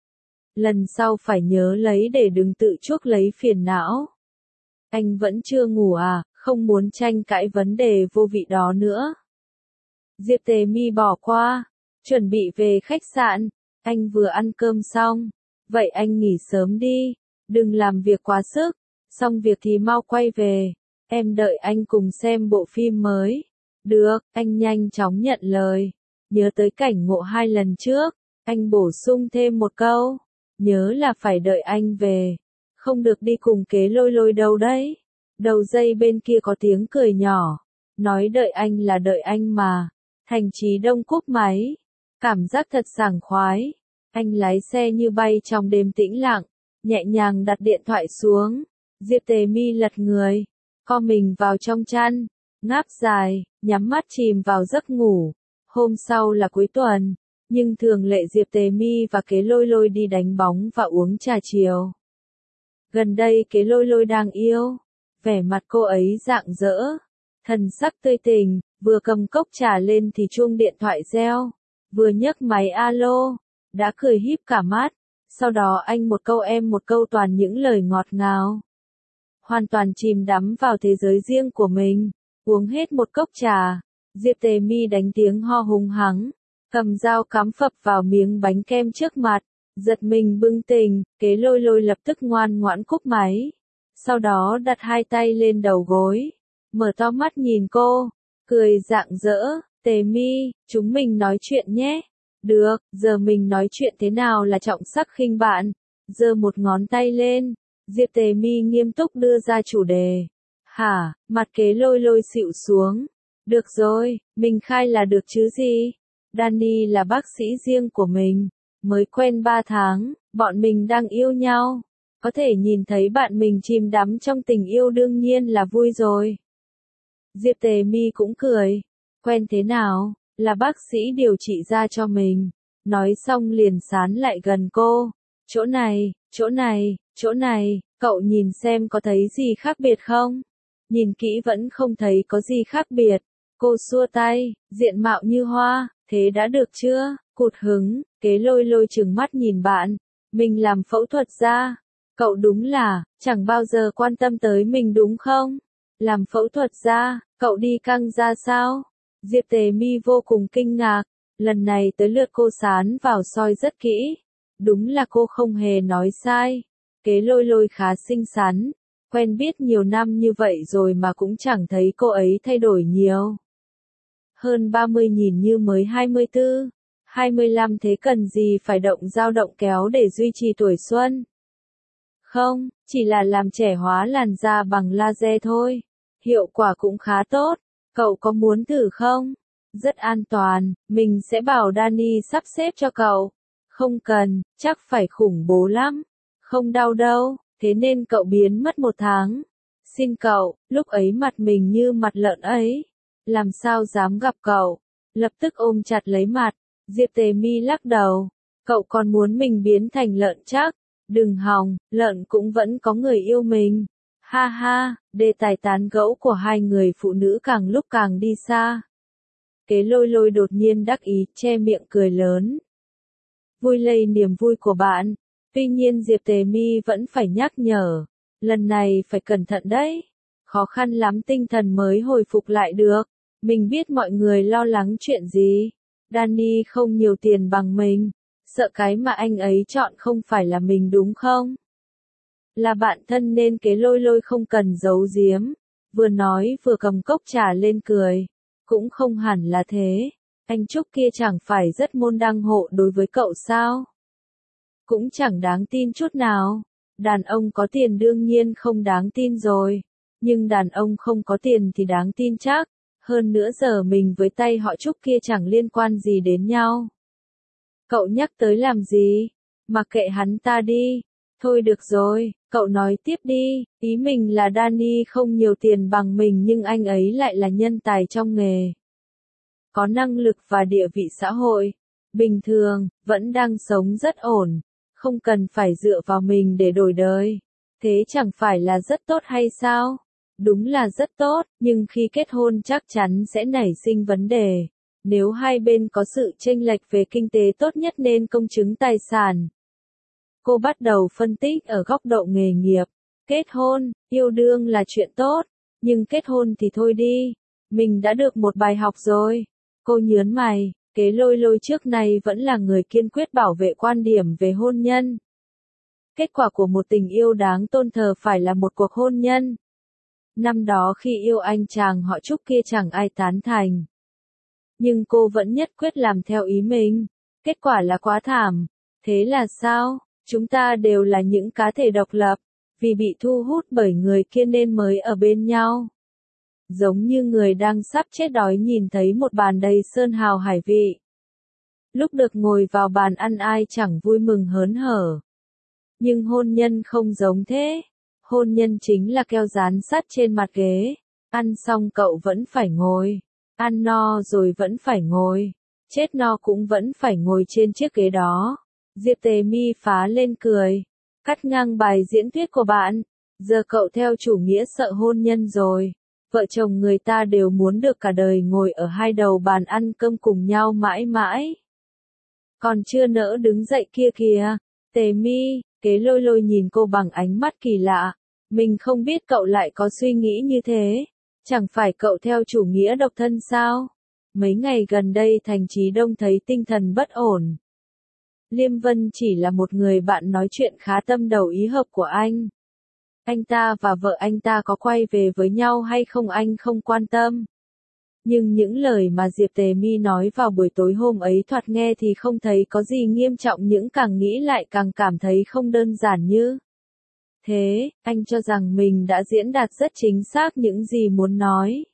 A: Lần sau phải nhớ lấy để đừng tự chuốc lấy phiền não. Anh vẫn chưa ngủ à, không muốn tranh cãi vấn đề vô vị đó nữa. Diệp Tề Mi bỏ qua, chuẩn bị về khách sạn, anh vừa ăn cơm xong. Vậy anh nghỉ sớm đi, đừng làm việc quá sức, xong việc thì mau quay về. Em đợi anh cùng xem bộ phim mới. Được, anh nhanh chóng nhận lời. Nhớ tới cảnh ngộ hai lần trước, anh bổ sung thêm một câu. Nhớ là phải đợi anh về. Không được đi cùng Kế Lôi Lôi đâu đấy. Đầu dây bên kia có tiếng cười nhỏ. Nói đợi anh là đợi anh mà. Thành Chí Đông cúp máy. Cảm giác thật sảng khoái. Anh lái xe như bay trong đêm tĩnh lặng. Nhẹ nhàng đặt điện thoại xuống. Diệp Tề Mi lật người. Co mình vào trong chăn. Ngáp dài, nhắm mắt chìm vào giấc ngủ. Hôm sau là cuối tuần, nhưng thường lệ Diệp Tề Mi và Kế Lôi Lôi đi đánh bóng và uống trà chiều. Gần đây Kế Lôi Lôi đang yêu, vẻ mặt cô ấy rạng rỡ, thần sắc tươi tỉnh, vừa cầm cốc trà lên thì chuông điện thoại reo, vừa nhấc máy alo, đã cười híp cả mắt, sau đó anh một câu em một câu toàn những lời ngọt ngào. Hoàn toàn chìm đắm vào thế giới riêng của mình. Uống hết một cốc trà, Diệp Tề Mi đánh tiếng ho hùng hắng, cầm dao cắm phập vào miếng bánh kem trước mặt, giật mình bừng tỉnh, Kế Lôi Lôi lập tức ngoan ngoãn cúp máy. Sau đó đặt hai tay lên đầu gối, mở to mắt nhìn cô, cười rạng rỡ, Tề Mi, chúng mình nói chuyện nhé. Được, giờ mình nói chuyện thế nào là trọng sắc khinh bạn, giơ một ngón tay lên, Diệp Tề Mi nghiêm túc đưa ra chủ đề. Hả, mặt Kế Lôi Lôi xịu xuống. Được rồi, mình khai là được chứ gì. Danny là bác sĩ riêng của mình. Mới quen ba tháng, bọn mình đang yêu nhau. Có thể nhìn thấy bạn mình chìm đắm trong tình yêu đương nhiên là vui rồi. Diệp Tề Mi cũng cười. Quen thế nào, là bác sĩ điều trị ra cho mình. Nói xong liền sán lại gần cô. Chỗ này, chỗ này, chỗ này, cậu nhìn xem có thấy gì khác biệt không? Nhìn kỹ vẫn không thấy có gì khác biệt. Cô xua tay, diện mạo như hoa, thế đã được chưa? Cụt hứng, Kế Lôi Lôi trừng mắt nhìn bạn. Mình làm phẫu thuật ra. Cậu đúng là, chẳng bao giờ quan tâm tới mình đúng không? Làm phẫu thuật ra, cậu đi căng ra sao? Diệp Tề Mi vô cùng kinh ngạc. Lần này tới lượt cô sán vào soi rất kỹ. Đúng là cô không hề nói sai. Kế Lôi Lôi khá xinh xắn. Quen biết nhiều năm như vậy rồi mà cũng chẳng thấy cô ấy thay đổi nhiều. Hơn ba mươi nhìn như mới hai mươi tư, hai mươi lăm thế cần gì phải động dao động kéo để duy trì tuổi xuân. Không, chỉ là làm trẻ hóa làn da bằng laser thôi. Hiệu quả cũng khá tốt. Cậu có muốn thử không? Rất an toàn, mình sẽ bảo Danny sắp xếp cho cậu. Không cần, chắc phải khủng bố lắm. Không đau đâu, thế nên cậu biến mất một tháng. Xin cậu, lúc ấy mặt mình như mặt lợn ấy. Làm sao dám gặp cậu? Lập tức ôm chặt lấy mặt. Diệp Tề Mi lắc đầu. Cậu còn muốn mình biến thành lợn chắc? Đừng hòng, lợn cũng vẫn có người yêu mình. Ha ha, đề tài tán gẫu của hai người phụ nữ càng lúc càng đi xa. Kế Lôi Lôi đột nhiên đắc ý, che miệng cười lớn. Vui lây niềm vui của bạn. Tuy nhiên Diệp Tề Mi vẫn phải nhắc nhở. Lần này phải cẩn thận đấy. Khó khăn lắm tinh thần mới hồi phục lại được. Mình biết mọi người lo lắng chuyện gì. Danny không nhiều tiền bằng mình. Sợ cái mà anh ấy chọn không phải là mình đúng không? Là bạn thân nên Kế Lôi Lôi không cần giấu giếm. Vừa nói vừa cầm cốc trà lên cười. Cũng không hẳn là thế. Anh Trúc kia chẳng phải rất môn đăng hộ đối với cậu sao? Cũng chẳng đáng tin chút nào. Đàn ông có tiền đương nhiên không đáng tin rồi. Nhưng đàn ông không có tiền thì đáng tin chắc. Hơn nữa giờ mình với tay họ Trúc kia chẳng liên quan gì đến nhau. Cậu nhắc tới làm gì? Mặc kệ hắn ta đi. Thôi được rồi, cậu nói tiếp đi. Ý mình là Danny không nhiều tiền bằng mình nhưng anh ấy lại là nhân tài trong nghề. Có năng lực và địa vị xã hội. Bình thường, vẫn đang sống rất ổn. Không cần phải dựa vào mình để đổi đời. Thế chẳng phải là rất tốt hay sao? Đúng là rất tốt, nhưng khi kết hôn chắc chắn sẽ nảy sinh vấn đề. Nếu hai bên có sự chênh lệch về kinh tế tốt nhất nên công chứng tài sản. Cô bắt đầu phân tích ở góc độ nghề nghiệp. Kết hôn, yêu đương là chuyện tốt, nhưng kết hôn thì thôi đi. Mình đã được một bài học rồi. Cô nhớn mày, Kế Lôi Lôi trước nay vẫn là người kiên quyết bảo vệ quan điểm về hôn nhân. Kết quả của một tình yêu đáng tôn thờ phải là một cuộc hôn nhân. Năm đó khi yêu anh chàng họ Trúc kia chẳng ai tán thành. Nhưng cô vẫn nhất quyết làm theo ý mình. Kết quả là quá thảm. Thế là sao? Chúng ta đều là những cá thể độc lập. Vì bị thu hút bởi người kia nên mới ở bên nhau. Giống như người đang sắp chết đói nhìn thấy một bàn đầy sơn hào hải vị. Lúc được ngồi vào bàn ăn ai chẳng vui mừng hớn hở. Nhưng hôn nhân không giống thế. Hôn nhân chính là keo dán sắt trên mặt ghế. Ăn xong cậu vẫn phải ngồi. Ăn no rồi vẫn phải ngồi. Chết no cũng vẫn phải ngồi trên chiếc ghế đó. Diệp Tề Mi phá lên cười. Cắt ngang bài diễn thuyết của bạn. Giờ cậu theo chủ nghĩa sợ hôn nhân rồi. Vợ chồng người ta đều muốn được cả đời ngồi ở hai đầu bàn ăn cơm cùng nhau mãi mãi. Còn chưa nỡ đứng dậy kia kìa. Tề Mi, Kế Lôi Lôi nhìn cô bằng ánh mắt kỳ lạ. Mình không biết cậu lại có suy nghĩ như thế. Chẳng phải cậu theo chủ nghĩa độc thân sao? Mấy ngày gần đây Thành Chí Đông thấy tinh thần bất ổn. Liêm Vân chỉ là một người bạn nói chuyện khá tâm đầu ý hợp của anh. Anh ta và vợ anh ta có quay về với nhau hay không anh không quan tâm. Nhưng những lời mà Diệp Tề Mi nói vào buổi tối hôm ấy thoạt nghe thì không thấy có gì nghiêm trọng, những càng nghĩ lại càng cảm thấy không đơn giản như. Thế, anh cho rằng mình đã diễn đạt rất chính xác những gì muốn nói.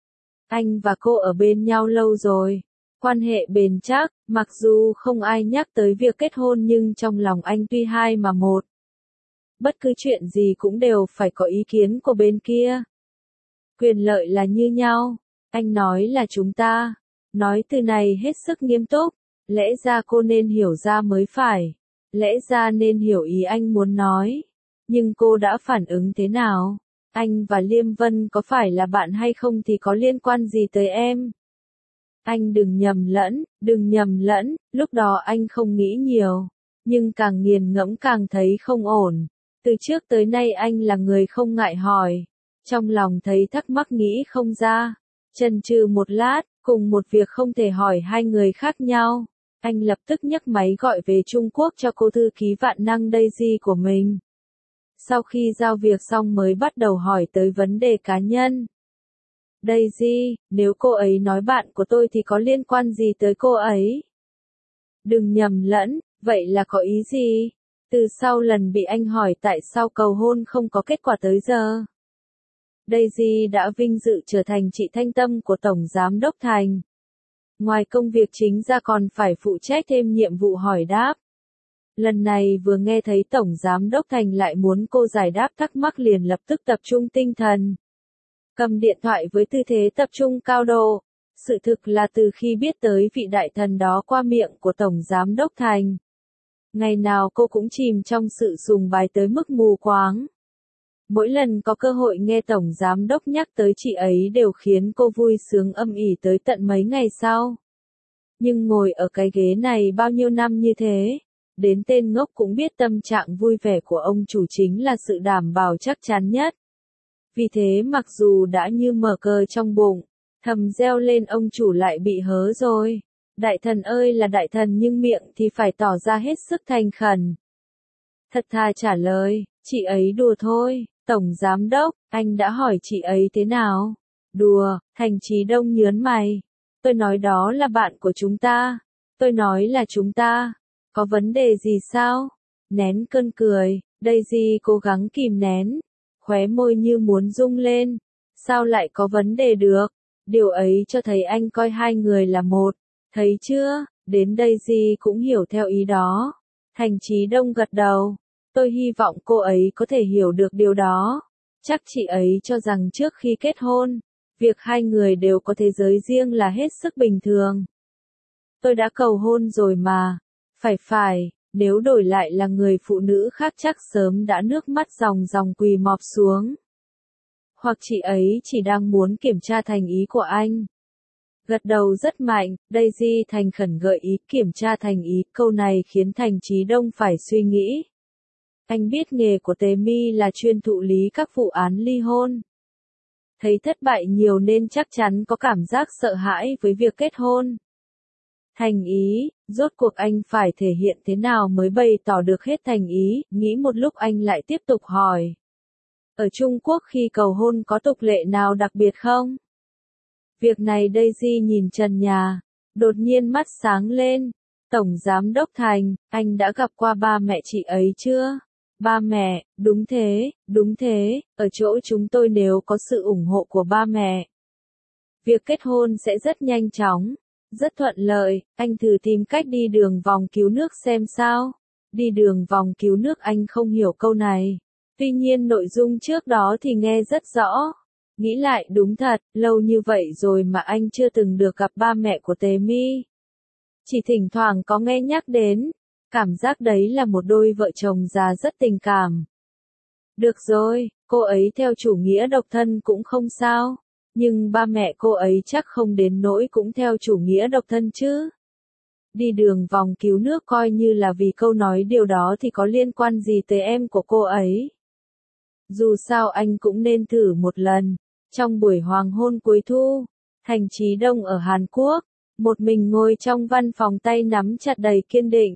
A: Anh và cô ở bên nhau lâu rồi. Quan hệ bền chắc, mặc dù không ai nhắc tới việc kết hôn nhưng trong lòng anh tuy hai mà một. Bất cứ chuyện gì cũng đều phải có ý kiến của bên kia. Quyền lợi là như nhau. Anh nói là chúng ta. Nói từ này hết sức nghiêm túc. Lẽ ra cô nên hiểu ra mới phải. Lẽ ra nên hiểu ý anh muốn nói. Nhưng cô đã phản ứng thế nào? Anh và Liêm Vân có phải là bạn hay không thì có liên quan gì tới em? Anh đừng nhầm lẫn, đừng nhầm lẫn, lúc đó anh không nghĩ nhiều. Nhưng càng nghiền ngẫm càng thấy không ổn. Từ trước tới nay anh là người không ngại hỏi. Trong lòng thấy thắc mắc nghĩ không ra. Chần chừ một lát, cùng một việc không thể hỏi hai người khác nhau. Anh lập tức nhấc máy gọi về Trung Quốc cho cô thư ký vạn năng Daisy của mình. Sau khi giao việc xong mới bắt đầu hỏi tới vấn đề cá nhân. Daisy, nếu cô ấy nói bạn của tôi thì có liên quan gì tới cô ấy? Đừng nhầm lẫn, vậy là có ý gì? Từ sau lần bị anh hỏi tại sao cầu hôn không có kết quả tới giờ. Daisy đã vinh dự trở thành chị thanh tâm của Tổng Giám đốc Thành. Ngoài công việc chính ra còn phải phụ trách thêm nhiệm vụ hỏi đáp. Lần này vừa nghe thấy Tổng Giám đốc Thành lại muốn cô giải đáp thắc mắc liền lập tức tập trung tinh thần. Cầm điện thoại với tư thế tập trung cao độ. Sự thực là từ khi biết tới vị đại thần đó qua miệng của Tổng Giám đốc Thành, ngày nào cô cũng chìm trong sự sùng bái tới mức mù quáng. Mỗi lần có cơ hội nghe Tổng Giám đốc nhắc tới chị ấy đều khiến cô vui sướng âm ỉ tới tận mấy ngày sau. Nhưng ngồi ở cái ghế này bao nhiêu năm như thế, đến tên ngốc cũng biết tâm trạng vui vẻ của ông chủ chính là sự đảm bảo chắc chắn nhất. Vì thế mặc dù đã như mở cờ trong bụng, thầm reo lên ông chủ lại bị hớ rồi. Đại thần ơi là đại thần nhưng miệng thì phải tỏ ra hết sức thành khẩn. Thật thà trả lời, chị ấy đùa thôi, Tổng Giám đốc, anh đã hỏi chị ấy thế nào? Đùa, Thành Chí Đông nhớn mày. Tôi nói đó là bạn của chúng ta. Tôi nói là chúng ta. Có vấn đề gì sao? Nén cơn cười, Daisy cố gắng kìm nén. Khóe môi như muốn rung lên. Sao lại có vấn đề được? Điều ấy cho thấy anh coi hai người là một. Thấy chưa? Đến Daisy cũng hiểu theo ý đó. Thành Chí Đông gật đầu. Tôi hy vọng cô ấy có thể hiểu được điều đó. Chắc chị ấy cho rằng trước khi kết hôn, việc hai người đều có thế giới riêng là hết sức bình thường. Tôi đã cầu hôn rồi mà. Phải phải, nếu đổi lại là người phụ nữ khác chắc sớm đã nước mắt ròng ròng quỳ mọp xuống. Hoặc chị ấy chỉ đang muốn kiểm tra thành ý của anh. Gật đầu rất mạnh, Daisy thành khẩn gợi ý kiểm tra thành ý, câu này khiến Thành Chí Đông phải suy nghĩ. Anh biết nghề của Tề Mi là chuyên thụ lý các vụ án ly hôn. Thấy thất bại nhiều nên chắc chắn có cảm giác sợ hãi với việc kết hôn. Thành ý, rốt cuộc anh phải thể hiện thế nào mới bày tỏ được hết thành ý, nghĩ một lúc anh lại tiếp tục hỏi. Ở Trung Quốc khi cầu hôn có tục lệ nào đặc biệt không? Việc này Daisy nhìn trần nhà, đột nhiên mắt sáng lên. Tổng Giám đốc Thành, anh đã gặp qua ba mẹ chị ấy chưa? Ba mẹ, đúng thế, đúng thế, ở chỗ chúng tôi nếu có sự ủng hộ của ba mẹ, việc kết hôn sẽ rất nhanh chóng, rất thuận lợi, anh thử tìm cách đi đường vòng cứu nước xem sao. Đi đường vòng cứu nước anh không hiểu câu này, tuy nhiên nội dung trước đó thì nghe rất rõ. Nghĩ lại đúng thật, lâu như vậy rồi mà anh chưa từng được gặp ba mẹ của Tề Mi. Chỉ thỉnh thoảng có nghe nhắc đến, cảm giác đấy là một đôi vợ chồng già rất tình cảm. Được rồi, cô ấy theo chủ nghĩa độc thân cũng không sao, nhưng ba mẹ cô ấy chắc không đến nỗi cũng theo chủ nghĩa độc thân chứ. Đi đường vòng cứu nước coi như là vì câu nói điều đó thì có liên quan gì tới em của cô ấy. Dù sao anh cũng nên thử một lần. Trong buổi hoàng hôn cuối thu, Thành Chí Đông ở Hàn Quốc, một mình ngồi trong văn phòng tay nắm chặt đầy kiên định.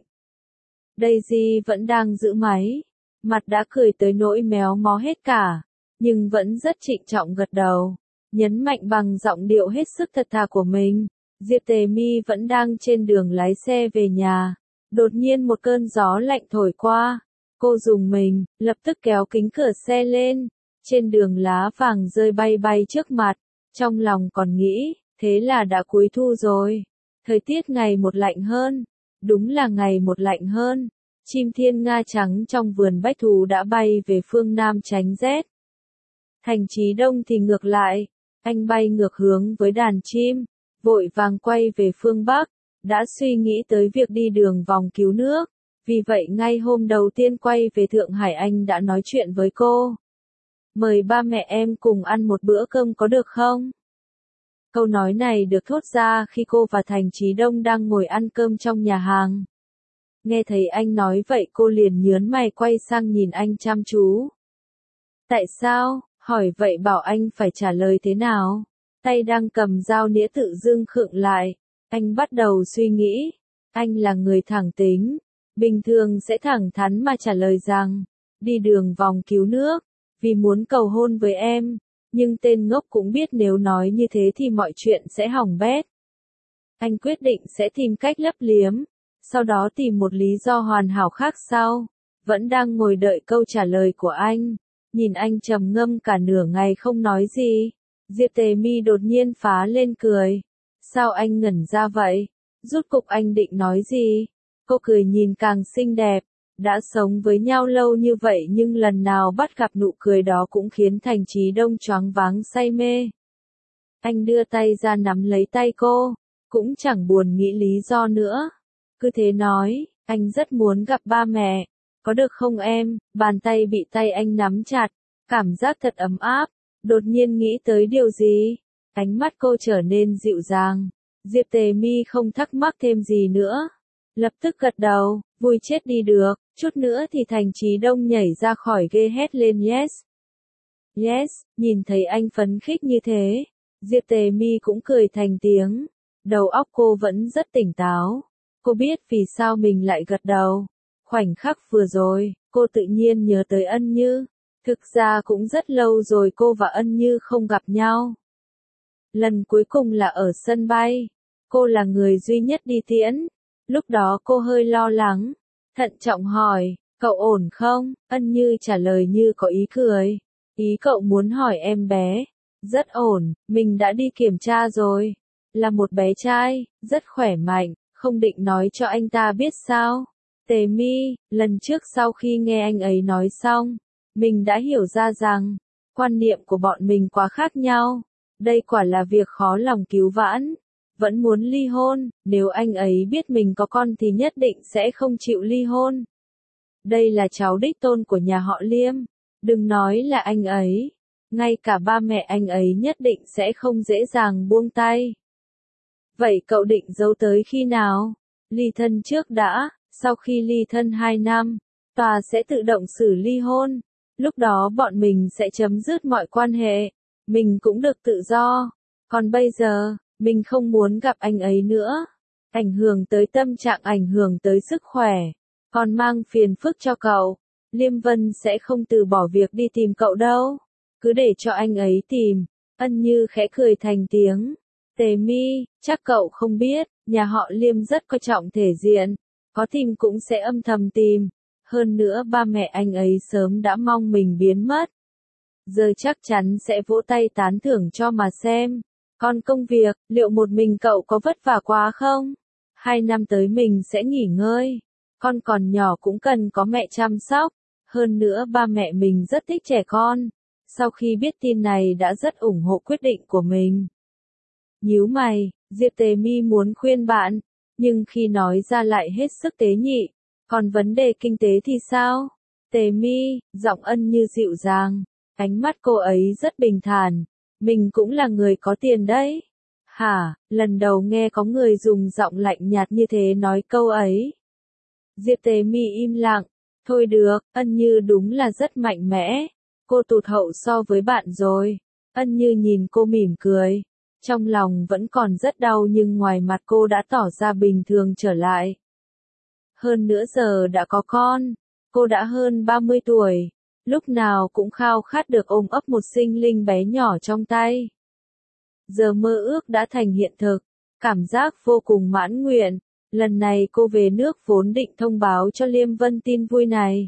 A: Daisy vẫn đang giữ máy, mặt đã cười tới nỗi méo mó hết cả, nhưng vẫn rất trịnh trọng gật đầu, nhấn mạnh bằng giọng điệu hết sức thật thà của mình. Diệp Tề Mi vẫn đang trên đường lái xe về nhà, đột nhiên một cơn gió lạnh thổi qua, cô rùng mình, lập tức kéo kính cửa xe lên. Trên đường lá vàng rơi bay bay trước mặt, trong lòng còn nghĩ, thế là đã cuối thu rồi. Thời tiết ngày một lạnh hơn, đúng là ngày một lạnh hơn. Chim thiên nga trắng trong vườn bách thú đã bay về phương Nam tránh rét. Thành Chí Đông thì ngược lại, anh bay ngược hướng với đàn chim, vội vàng quay về phương Bắc, đã suy nghĩ tới việc đi đường vòng cứu nước. Vì vậy ngay hôm đầu tiên quay về Thượng Hải anh đã nói chuyện với cô. Mời ba mẹ em cùng ăn một bữa cơm có được không? Câu nói này được thốt ra khi cô và Thành Chí Đông đang ngồi ăn cơm trong nhà hàng. Nghe thấy anh nói vậy cô liền nhớn mày quay sang nhìn anh chăm chú. Tại sao? Hỏi vậy bảo anh phải trả lời thế nào? Tay đang cầm dao nĩa tự dưng khựng lại. Anh bắt đầu suy nghĩ. Anh là người thẳng tính. Bình thường sẽ thẳng thắn mà trả lời rằng, đi đường vòng cứu nước, vì muốn cầu hôn với em. Nhưng tên ngốc cũng biết nếu nói như thế thì mọi chuyện sẽ hỏng bét. Anh quyết định sẽ tìm cách lấp liếm, sau đó tìm một lý do hoàn hảo khác sau. Vẫn đang ngồi đợi câu trả lời của anh. Nhìn anh trầm ngâm cả nửa ngày không nói gì, Diệp Tề Mi đột nhiên phá lên cười. Sao anh ngẩn ra vậy? Rốt cục anh định nói gì? Cô cười nhìn càng xinh đẹp. Đã sống với nhau lâu như vậy nhưng lần nào bắt gặp nụ cười đó cũng khiến Thành Chí Đông choáng váng say mê. Anh đưa tay ra nắm lấy tay cô, cũng chẳng buồn nghĩ lý do nữa. Cứ thế nói, anh rất muốn gặp ba mẹ. Có được không em? Bàn tay bị tay anh nắm chặt, cảm giác thật ấm áp. Đột nhiên nghĩ tới điều gì? Ánh mắt cô trở nên dịu dàng. Diệp Tề Mi không thắc mắc thêm gì nữa. Lập tức gật đầu, vui chết đi được. Chút nữa thì Thành Chí Đông nhảy ra khỏi ghế hét lên yes. Yes, nhìn thấy anh phấn khích như thế. Diệp Tề Mi cũng cười thành tiếng. Đầu óc cô vẫn rất tỉnh táo. Cô biết vì sao mình lại gật đầu. Khoảnh khắc vừa rồi, cô tự nhiên nhớ tới Ân Như. Thực ra cũng rất lâu rồi cô và Ân Như không gặp nhau. Lần cuối cùng là ở sân bay. Cô là người duy nhất đi tiễn. Lúc đó cô hơi lo lắng. Thận trọng hỏi, cậu ổn không? Ân Như trả lời như có ý cười. Ý cậu muốn hỏi em bé. Rất ổn, mình đã đi kiểm tra rồi. Là một bé trai, rất khỏe mạnh, không định nói cho anh ta biết sao. Tề Mi, lần trước sau khi nghe anh ấy nói xong, mình đã hiểu ra rằng, quan niệm của bọn mình quá khác nhau. Đây quả là việc khó lòng cứu vãn. Vẫn muốn ly hôn, nếu anh ấy biết mình có con thì nhất định sẽ không chịu ly hôn. Đây là cháu đích tôn của nhà họ Liêm. Đừng nói là anh ấy. Ngay cả ba mẹ anh ấy nhất định sẽ không dễ dàng buông tay. Vậy cậu định giấu tới khi nào? Ly thân trước đã, sau khi ly thân hai năm, tòa sẽ tự động xử ly hôn. Lúc đó bọn mình sẽ chấm dứt mọi quan hệ. Mình cũng được tự do. Còn bây giờ, mình không muốn gặp anh ấy nữa. Ảnh hưởng tới tâm trạng, ảnh hưởng tới sức khỏe. Còn mang phiền phức cho cậu. Liêm Vân sẽ không từ bỏ việc đi tìm cậu đâu. Cứ để cho anh ấy tìm. Ân Như khẽ cười thành tiếng. Tề Mi, chắc cậu không biết, nhà họ Liêm rất coi trọng thể diện. Có tìm cũng sẽ âm thầm tìm. Hơn nữa ba mẹ anh ấy sớm đã mong mình biến mất. Giờ chắc chắn sẽ vỗ tay tán thưởng cho mà xem. Còn công việc, liệu một mình cậu có vất vả quá không? Hai năm tới mình sẽ nghỉ ngơi. Con còn nhỏ cũng cần có mẹ chăm sóc. Hơn nữa ba mẹ mình rất thích trẻ con. Sau khi biết tin này đã rất ủng hộ quyết định của mình. Nhíu mày, Diệp Tề Mi muốn khuyên bạn, nhưng khi nói ra lại hết sức tế nhị. Còn vấn đề kinh tế thì sao? Tề Mi, giọng Ân Như dịu dàng, ánh mắt cô ấy rất bình thản. Mình cũng là người có tiền đấy. Hả, lần đầu nghe có người dùng giọng lạnh nhạt như thế nói câu ấy. Diệp Tề Mi im lặng. Thôi được, Ân Như đúng là rất mạnh mẽ. Cô tụt hậu so với bạn rồi. Ân Như nhìn cô mỉm cười. Trong lòng vẫn còn rất đau nhưng ngoài mặt cô đã tỏ ra bình thường trở lại. Hơn nữa giờ đã có con. Cô đã hơn ba mươi tuổi. Lúc nào cũng khao khát được ôm ấp một sinh linh bé nhỏ trong tay. Giờ mơ ước đã thành hiện thực. Cảm giác vô cùng mãn nguyện. Lần này cô về nước vốn định thông báo cho Liêm Vân tin vui này.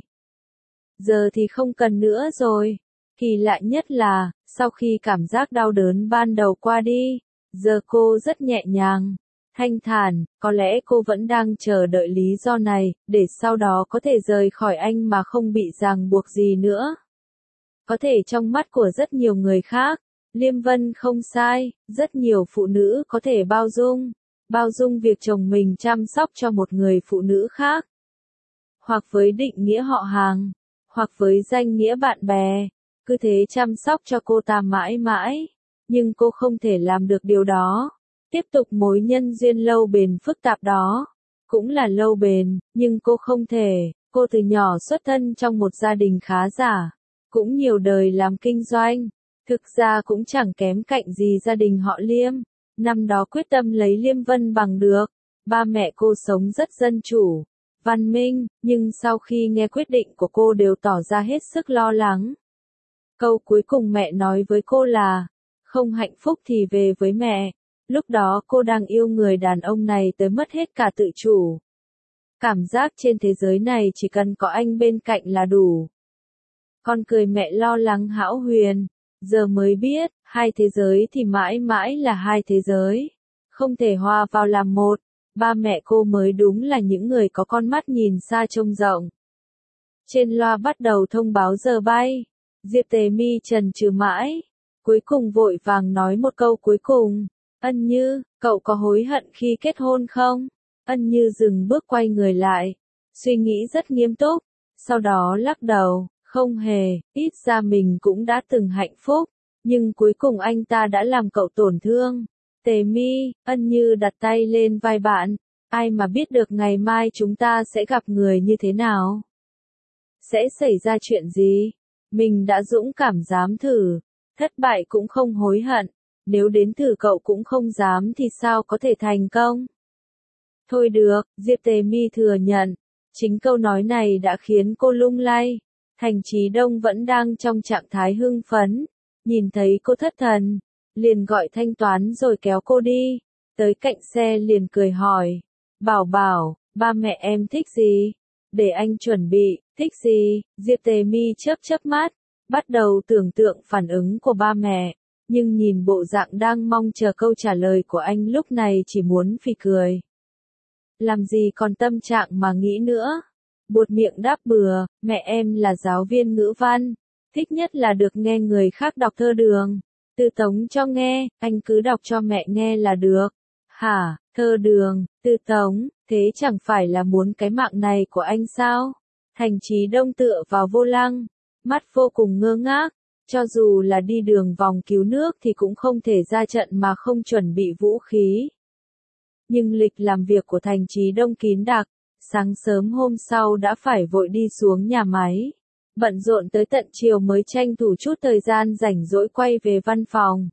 A: Giờ thì không cần nữa rồi. Kỳ lạ nhất là, sau khi cảm giác đau đớn ban đầu qua đi, giờ cô rất nhẹ nhàng, thanh thản, có lẽ cô vẫn đang chờ đợi lý do này, để sau đó có thể rời khỏi anh mà không bị ràng buộc gì nữa. Có thể trong mắt của rất nhiều người khác, Liêm Vân không sai, rất nhiều phụ nữ có thể bao dung, bao dung việc chồng mình chăm sóc cho một người phụ nữ khác. Hoặc với định nghĩa họ hàng, hoặc với danh nghĩa bạn bè. Cứ thế chăm sóc cho cô ta mãi mãi, nhưng cô không thể làm được điều đó. Tiếp tục mối nhân duyên lâu bền phức tạp đó, cũng là lâu bền, nhưng cô không thể. Cô từ nhỏ xuất thân trong một gia đình khá giả, cũng nhiều đời làm kinh doanh, thực ra cũng chẳng kém cạnh gì gia đình họ Liêm. Năm đó quyết tâm lấy Liêm Vân bằng được, ba mẹ cô sống rất dân chủ, văn minh, nhưng sau khi nghe quyết định của cô đều tỏ ra hết sức lo lắng. Câu cuối cùng mẹ nói với cô là, không hạnh phúc thì về với mẹ. Lúc đó cô đang yêu người đàn ông này tới mất hết cả tự chủ. Cảm giác trên thế giới này chỉ cần có anh bên cạnh là đủ. Con cười mẹ lo lắng hão huyền. Giờ mới biết, hai thế giới thì mãi mãi là hai thế giới. Không thể hòa vào làm một. Ba mẹ cô mới đúng là những người có con mắt nhìn xa trông rộng. Trên loa bắt đầu thông báo giờ bay. Diệp Tề Mi chần chừ mãi. Cuối cùng vội vàng nói một câu cuối cùng. Ân Như, cậu có hối hận khi kết hôn không? Ân Như dừng bước quay người lại. Suy nghĩ rất nghiêm túc. Sau đó lắc đầu. Không hề, ít ra mình cũng đã từng hạnh phúc. Nhưng cuối cùng anh ta đã làm cậu tổn thương. Tề Mi, Ân Như đặt tay lên vai bạn. Ai mà biết được ngày mai chúng ta sẽ gặp người như thế nào? Sẽ xảy ra chuyện gì? Mình đã dũng cảm dám thử. Thất bại cũng không hối hận. Nếu đến thử cậu cũng không dám thì sao có thể thành công? Thôi được, Diệp Tề Mi thừa nhận. Chính câu nói này đã khiến cô lung lay. Thành Chí Đông vẫn đang trong trạng thái hưng phấn. Nhìn thấy cô thất thần. Liền gọi thanh toán rồi kéo cô đi. Tới cạnh xe liền cười hỏi. Bảo bảo, ba mẹ em thích gì? Để anh chuẩn bị, thích gì? Diệp Tề Mi chớp chớp mắt. Bắt đầu tưởng tượng phản ứng của ba mẹ. Nhưng nhìn bộ dạng đang mong chờ câu trả lời của anh lúc này chỉ muốn phì cười. Làm gì còn tâm trạng mà nghĩ nữa. Buột miệng đáp bừa, mẹ em là giáo viên ngữ văn. Thích nhất là được nghe người khác đọc thơ đường. Từ tống cho nghe, anh cứ đọc cho mẹ nghe là được. Hả, thơ đường, từ tống, thế chẳng phải là muốn cái mạng này của anh sao? Thành Chí Đông tựa vào vô lăng, mắt vô cùng ngơ ngác. Cho dù là đi đường vòng cứu nước thì cũng không thể ra trận mà không chuẩn bị vũ khí. Nhưng lịch làm việc của Thành Chí Đông kín đặc, sáng sớm hôm sau đã phải vội đi xuống nhà máy. Bận rộn tới tận chiều mới tranh thủ chút thời gian rảnh rỗi quay về văn phòng.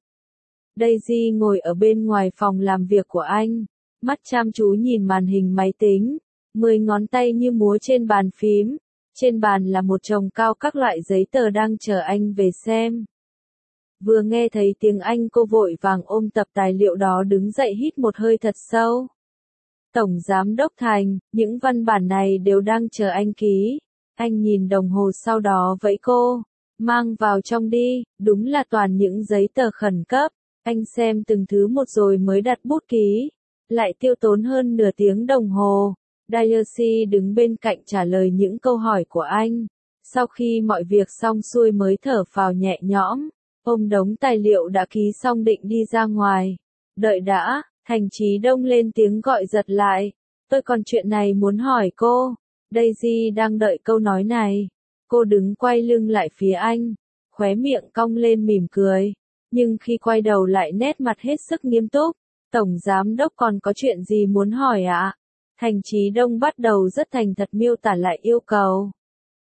A: Daisy ngồi ở bên ngoài phòng làm việc của anh, mắt chăm chú nhìn màn hình máy tính, mười ngón tay như múa trên bàn phím. Trên bàn là một chồng cao các loại giấy tờ đang chờ anh về xem. Vừa nghe thấy tiếng Anh cô vội vàng ôm tập tài liệu đó đứng dậy hít một hơi thật sâu. Tổng Giám đốc Thành, những văn bản này đều đang chờ anh ký. Anh nhìn đồng hồ sau đó vẫy cô. Mang vào trong đi, đúng là toàn những giấy tờ khẩn cấp. Anh xem từng thứ một rồi mới đặt bút ký. Lại tiêu tốn hơn nửa tiếng đồng hồ. Daisy đứng bên cạnh trả lời những câu hỏi của anh. Sau khi mọi việc xong xuôi mới thở phào nhẹ nhõm. Ôm đống tài liệu đã ký xong định đi ra ngoài. Đợi đã, Thành Chí Đông lên tiếng gọi giật lại. Tôi còn chuyện này muốn hỏi cô. Daisy đang đợi câu nói này. Cô đứng quay lưng lại phía anh. Khóe miệng cong lên mỉm cười. Nhưng khi quay đầu lại nét mặt hết sức nghiêm túc. Tổng Giám đốc còn có chuyện gì muốn hỏi ạ? À? Thành Chí Đông bắt đầu rất thành thật miêu tả lại yêu cầu.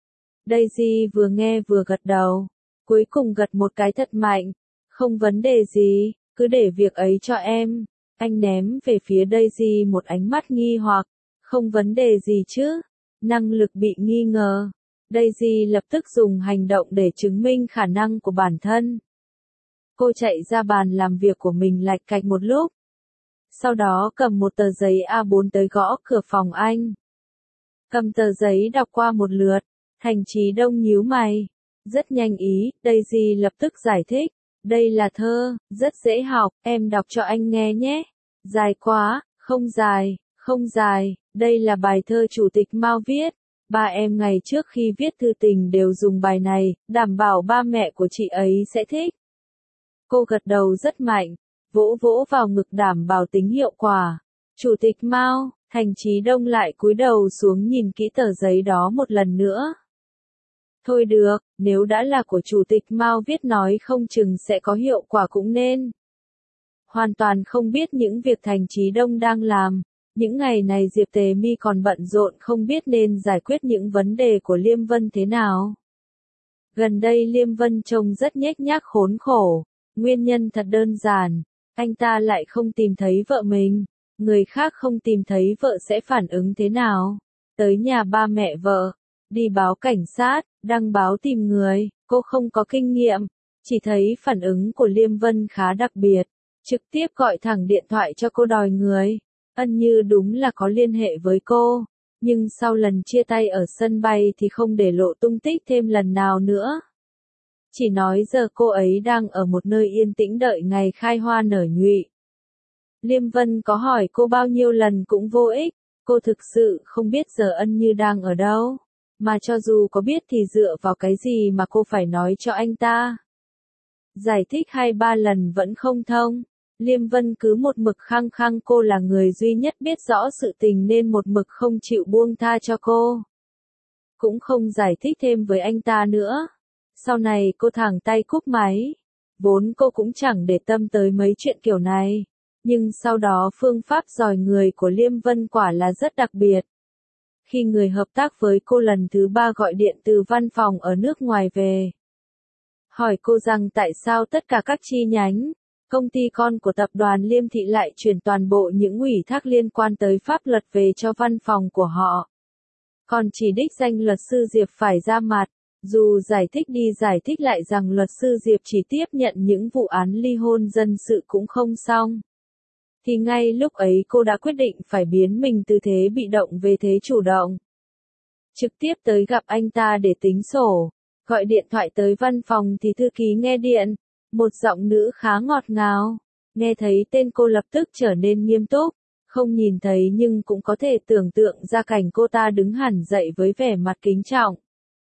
A: Daisy vừa nghe vừa gật đầu. Cuối cùng gật một cái thật mạnh. Không vấn đề gì, cứ để việc ấy cho em. Anh ném về phía Daisy một ánh mắt nghi hoặc. Không vấn đề gì chứ? Năng lực bị nghi ngờ. Daisy lập tức dùng hành động để chứng minh khả năng của bản thân. Cô chạy ra bàn làm việc của mình lạch cạch một lúc. Sau đó cầm một tờ giấy A bốn tới gõ cửa phòng anh. Cầm tờ giấy đọc qua một lượt. Thành Chí Đông nhíu mày. Rất nhanh ý, Daisy lập tức giải thích. Đây là thơ, rất dễ học, em đọc cho anh nghe nhé. Dài quá, không dài, không dài, đây là bài thơ Chủ tịch Mao viết. Ba em ngày trước khi viết thư tình đều dùng bài này, đảm bảo ba mẹ của chị ấy sẽ thích. Cô gật đầu rất mạnh, vỗ vỗ vào ngực đảm bảo tính hiệu quả. Chủ tịch Mao, Thành Chí Đông lại cúi đầu xuống nhìn kỹ tờ giấy đó một lần nữa. Thôi được, nếu đã là của Chủ tịch Mao viết nói không chừng sẽ có hiệu quả cũng nên. Hoàn toàn không biết những việc Thành Chí Đông đang làm. Những ngày này Diệp Tề Mi còn bận rộn không biết nên giải quyết những vấn đề của Liêm Vân thế nào. Gần đây Liêm Vân trông rất nhếch nhác khốn khổ. Nguyên nhân thật đơn giản. Anh ta lại không tìm thấy vợ mình. Người khác không tìm thấy vợ sẽ phản ứng thế nào? Tới nhà ba mẹ vợ. Đi báo cảnh sát, đăng báo tìm người. Cô không có kinh nghiệm. Chỉ thấy phản ứng của Liêm Vân khá đặc biệt. Trực tiếp gọi thẳng điện thoại cho cô đòi người. Ân Như đúng là có liên hệ với cô. Nhưng sau lần chia tay ở sân bay thì không để lộ tung tích thêm lần nào nữa. Chỉ nói giờ cô ấy đang ở một nơi yên tĩnh đợi ngày khai hoa nở nhụy. Liêm Vân có hỏi cô bao nhiêu lần cũng vô ích, cô thực sự không biết giờ Ân Như đang ở đâu. Mà cho dù có biết thì dựa vào cái gì mà cô phải nói cho anh ta. Giải thích hai ba lần vẫn không thông. Liêm Vân cứ một mực khăng khăng cô là người duy nhất biết rõ sự tình nên một mực không chịu buông tha cho cô. Cũng không giải thích thêm với anh ta nữa. Sau này cô thẳng tay cúp máy. Vốn cô cũng chẳng để tâm tới mấy chuyện kiểu này. Nhưng sau đó phương pháp dòi người của Liêm Vân quả là rất đặc biệt. Khi người hợp tác với cô lần thứ ba gọi điện từ văn phòng ở nước ngoài về. Hỏi cô rằng tại sao tất cả các chi nhánh, công ty con của tập đoàn Liêm Thị lại chuyển toàn bộ những ủy thác liên quan tới pháp luật về cho văn phòng của họ. Còn chỉ đích danh luật sư Diệp phải ra mặt, dù giải thích đi giải thích lại rằng luật sư Diệp chỉ tiếp nhận những vụ án ly hôn dân sự cũng không xong. Thì ngay lúc ấy cô đã quyết định phải biến mình từ thế bị động về thế chủ động. Trực tiếp tới gặp anh ta để tính sổ, gọi điện thoại tới văn phòng thì thư ký nghe điện, một giọng nữ khá ngọt ngào, nghe thấy tên cô lập tức trở nên nghiêm túc, không nhìn thấy nhưng cũng có thể tưởng tượng ra cảnh cô ta đứng hẳn dậy với vẻ mặt kính trọng.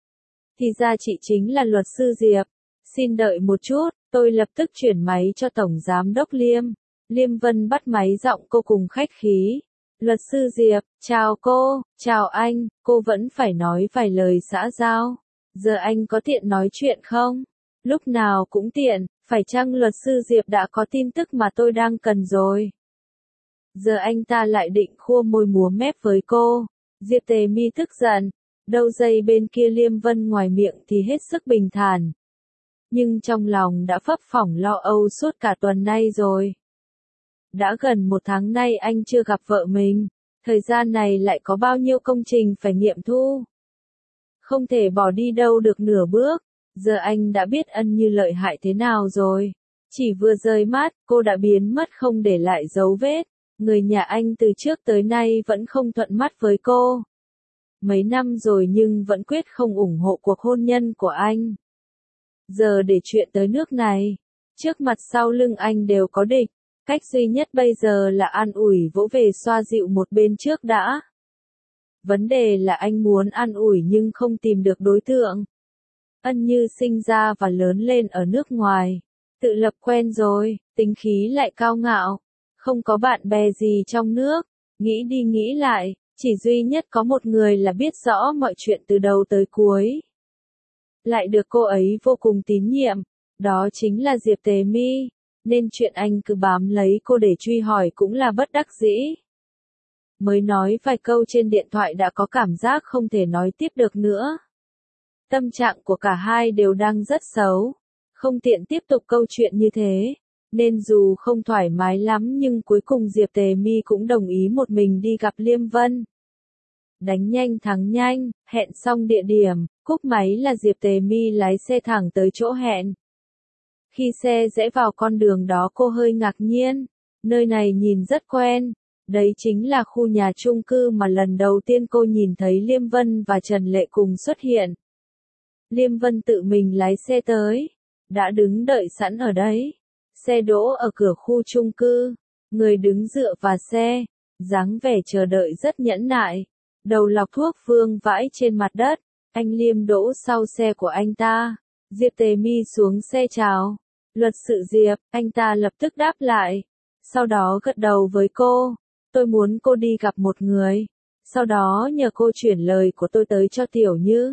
A: Thì ra chị chính là luật sư Diệp, xin đợi một chút, tôi lập tức chuyển máy cho Tổng Giám đốc Liêm. Liêm Vân bắt máy giọng cô cùng khách khí. Luật sư Diệp, chào cô, chào anh, cô vẫn phải nói vài lời xã giao. Giờ anh có tiện nói chuyện không? Lúc nào cũng tiện, phải chăng luật sư Diệp đã có tin tức mà tôi đang cần rồi? Giờ anh ta lại định khua môi múa mép với cô. Diệp Tề Mi tức giận. Đầu dây bên kia Liêm Vân ngoài miệng thì hết sức bình thản. Nhưng trong lòng đã phấp phỏng lo âu suốt cả tuần nay rồi. Đã gần một tháng nay anh chưa gặp vợ mình, thời gian này lại có bao nhiêu công trình phải nghiệm thu. Không thể bỏ đi đâu được nửa bước, giờ anh đã biết Ân Như lợi hại thế nào rồi. Chỉ vừa rời mắt, cô đã biến mất không để lại dấu vết. Người nhà anh từ trước tới nay vẫn không thuận mắt với cô. Mấy năm rồi nhưng vẫn quyết không ủng hộ cuộc hôn nhân của anh. Giờ để chuyện tới nước này, trước mặt sau lưng anh đều có địch. Cách duy nhất bây giờ là an ủi vỗ về xoa dịu một bên trước đã. Vấn đề là anh muốn an ủi nhưng không tìm được đối tượng. Ân Như sinh ra và lớn lên ở nước ngoài. Tự lập quen rồi, tính khí lại cao ngạo. Không có bạn bè gì trong nước. Nghĩ đi nghĩ lại, chỉ duy nhất có một người là biết rõ mọi chuyện từ đầu tới cuối. Lại được cô ấy vô cùng tín nhiệm. Đó chính là Diệp Tề Mi. Nên chuyện anh cứ bám lấy cô để truy hỏi cũng là bất đắc dĩ. Mới nói vài câu trên điện thoại đã có cảm giác không thể nói tiếp được nữa. Tâm trạng của cả hai đều đang rất xấu. Không tiện tiếp tục câu chuyện như thế. Nên dù không thoải mái lắm nhưng cuối cùng Diệp Tề Mi cũng đồng ý một mình đi gặp Liêm Vân. Đánh nhanh thắng nhanh, hẹn xong địa điểm, cúp máy là Diệp Tề Mi lái xe thẳng tới chỗ hẹn. Khi xe rẽ vào con đường đó cô hơi ngạc nhiên, nơi này nhìn rất quen, đấy chính là khu nhà chung cư mà lần đầu tiên cô nhìn thấy Liêm Vân và Trần Lệ cùng xuất hiện. Liêm Vân tự mình lái xe tới, đã đứng đợi sẵn ở đấy. Xe đỗ ở cửa khu chung cư, người đứng dựa vào xe, dáng vẻ chờ đợi rất nhẫn nại. Đầu lọc thuốc vương vãi trên mặt đất, anh Liêm đỗ sau xe của anh ta. Diệp Tề Mi xuống xe chào. Luật sự Diệp, anh ta lập tức đáp lại. Sau đó gật đầu với cô. Tôi muốn cô đi gặp một người. Sau đó nhờ cô chuyển lời của tôi tới cho Tiểu Như.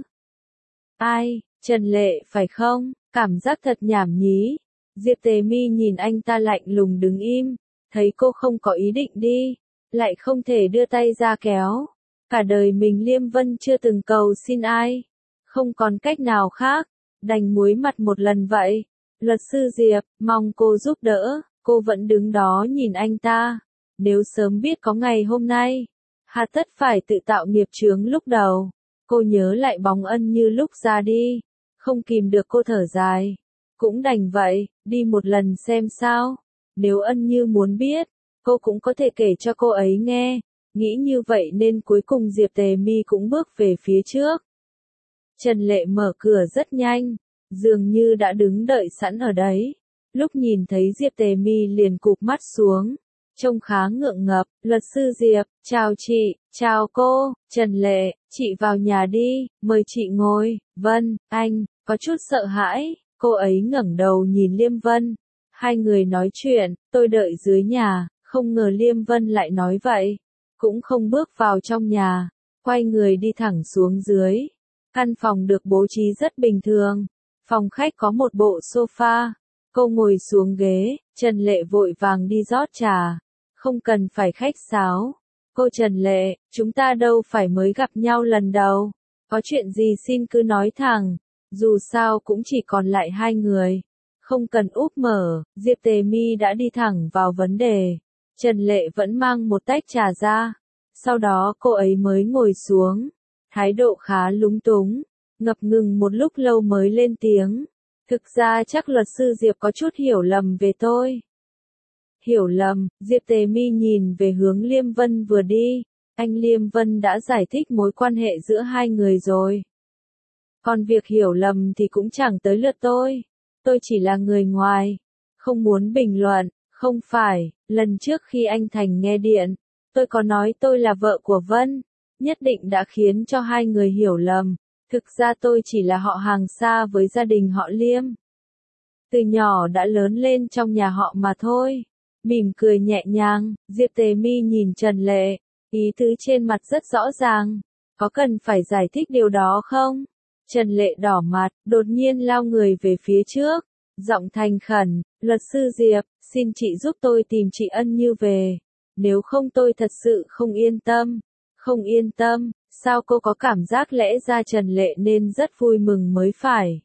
A: Ai, Trần Lệ phải không? Cảm giác thật nhảm nhí. Diệp Tề Mi nhìn anh ta lạnh lùng đứng im. Thấy cô không có ý định đi. Lại không thể đưa tay ra kéo. Cả đời mình Liêm Vân chưa từng cầu xin ai. Không còn cách nào khác. Đành muối mặt một lần vậy. Luật sư Diệp, mong cô giúp đỡ. Cô vẫn đứng đó nhìn anh ta. Nếu sớm biết có ngày hôm nay, hà tất phải tự tạo nghiệp chướng lúc đầu. Cô nhớ lại bóng Ân Như lúc ra đi. Không kìm được cô thở dài. Cũng đành vậy, đi một lần xem sao. Nếu Ân Như muốn biết, cô cũng có thể kể cho cô ấy nghe. Nghĩ như vậy nên cuối cùng Diệp Tề Mi cũng bước về phía trước. Trần Lệ mở cửa rất nhanh, dường như đã đứng đợi sẵn ở đấy. Lúc nhìn thấy Diệp Tề Mi liền cụp mắt xuống, trông khá ngượng ngập. Luật sư Diệp, chào chị, chào cô. Trần Lệ, chị vào nhà đi, mời chị ngồi. Vân, anh, có chút sợ hãi. Cô ấy ngẩng đầu nhìn Liêm Vân. Hai người nói chuyện, tôi đợi dưới nhà, không ngờ Liêm Vân lại nói vậy. Cũng không bước vào trong nhà, quay người đi thẳng xuống dưới. Căn phòng được bố trí rất bình thường. Phòng khách có một bộ sofa. Cô ngồi xuống ghế, Trần Lệ vội vàng đi rót trà. Không cần phải khách sáo. Cô Trần Lệ, chúng ta đâu phải mới gặp nhau lần đầu. Có chuyện gì xin cứ nói thẳng. Dù sao cũng chỉ còn lại hai người. Không cần úp mở, Diệp Tề Mi đã đi thẳng vào vấn đề. Trần Lệ vẫn mang một tách trà ra. Sau đó cô ấy mới ngồi xuống. Thái độ khá lúng túng. Ngập ngừng một lúc lâu mới lên tiếng. Thực ra chắc luật sư Diệp có chút hiểu lầm về tôi. Hiểu lầm, Diệp Tề Mi nhìn về hướng Liêm Vân vừa đi. Anh Liêm Vân đã giải thích mối quan hệ giữa hai người rồi. Còn việc hiểu lầm thì cũng chẳng tới lượt tôi. Tôi chỉ là người ngoài. Không muốn bình luận, không phải, lần trước khi anh Thành nghe điện, tôi có nói tôi là vợ của Vân. Nhất định đã khiến cho hai người hiểu lầm. Thực ra tôi chỉ là họ hàng xa với gia đình họ Liêm. Từ nhỏ đã lớn lên trong nhà họ mà thôi. Mỉm cười nhẹ nhàng, Diệp Tề Mi nhìn Trần Lệ. Ý tứ trên mặt rất rõ ràng. Có cần phải giải thích điều đó không? Trần Lệ đỏ mặt, đột nhiên lao người về phía trước. Giọng thành khẩn, luật sư Diệp, xin chị giúp tôi tìm chị Ân Như về. Nếu không tôi thật sự không yên tâm. Không yên tâm, sao cô có cảm giác lẽ ra Trần Lệ nên rất vui mừng mới phải.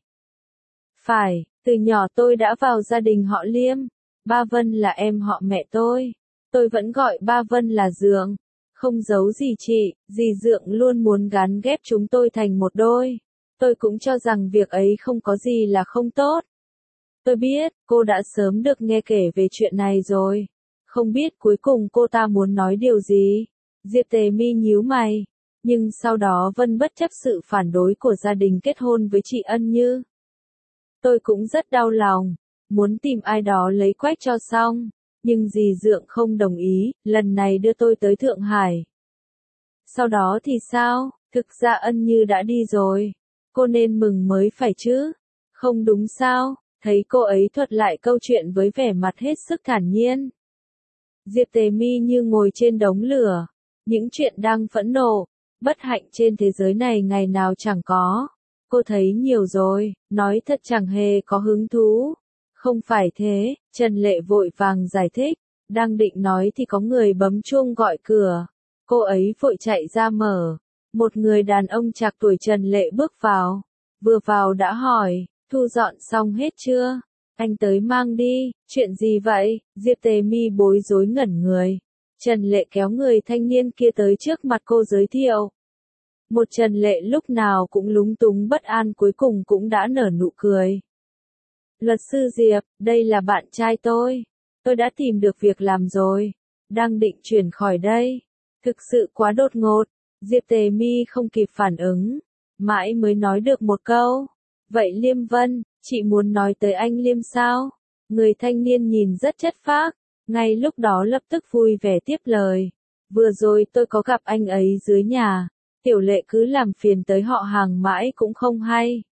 A: Phải, từ nhỏ tôi đã vào gia đình họ Liêm. Ba Vân là em họ mẹ tôi. Tôi vẫn gọi ba Vân là Dượng. Không giấu gì chị, dì Dượng luôn muốn gắn ghép chúng tôi thành một đôi. Tôi cũng cho rằng việc ấy không có gì là không tốt. Tôi biết, cô đã sớm được nghe kể về chuyện này rồi. Không biết cuối cùng cô ta muốn nói điều gì. Diệp Tề Mi nhíu mày. Nhưng sau đó Vân bất chấp sự phản đối của gia đình kết hôn với chị Ân Như. Tôi cũng rất đau lòng. Muốn tìm ai đó lấy quách cho xong. Nhưng dì Dượng không đồng ý, lần này đưa tôi tới Thượng Hải. Sau đó thì sao? Thực ra Ân Như đã đi rồi. Cô nên mừng mới phải chứ. Không đúng sao? Thấy cô ấy thuật lại câu chuyện với vẻ mặt hết sức thản nhiên. Diệp Tề Mi như ngồi trên đống lửa. Những chuyện đang phẫn nộ, bất hạnh trên thế giới này ngày nào chẳng có. Cô thấy nhiều rồi, nói thật chẳng hề có hứng thú. Không phải thế, Trần Lệ vội vàng giải thích. Đang định nói thì có người bấm chuông gọi cửa. Cô ấy vội chạy ra mở. Một người đàn ông trạc tuổi Trần Lệ bước vào. Vừa vào đã hỏi, thu dọn xong hết chưa? Anh tới mang đi, chuyện gì vậy? Diệp Tề Mi bối rối ngẩn người. Trần Lệ kéo người thanh niên kia tới trước mặt cô giới thiệu. Một Trần Lệ lúc nào cũng lúng túng bất an cuối cùng cũng đã nở nụ cười. Luật sư Diệp, đây là bạn trai tôi. Tôi đã tìm được việc làm rồi. Đang định chuyển khỏi đây. Thực sự quá đột ngột. Diệp Tề Mi không kịp phản ứng. Mãi mới nói được một câu. Vậy Liêm Vân, chị muốn nói tới anh Liêm sao? Người thanh niên nhìn rất chất phác. Ngay lúc đó lập tức vui vẻ tiếp lời. Vừa rồi tôi có gặp anh ấy dưới nhà. Tiểu Lệ cứ làm phiền tới họ hàng mãi cũng không hay.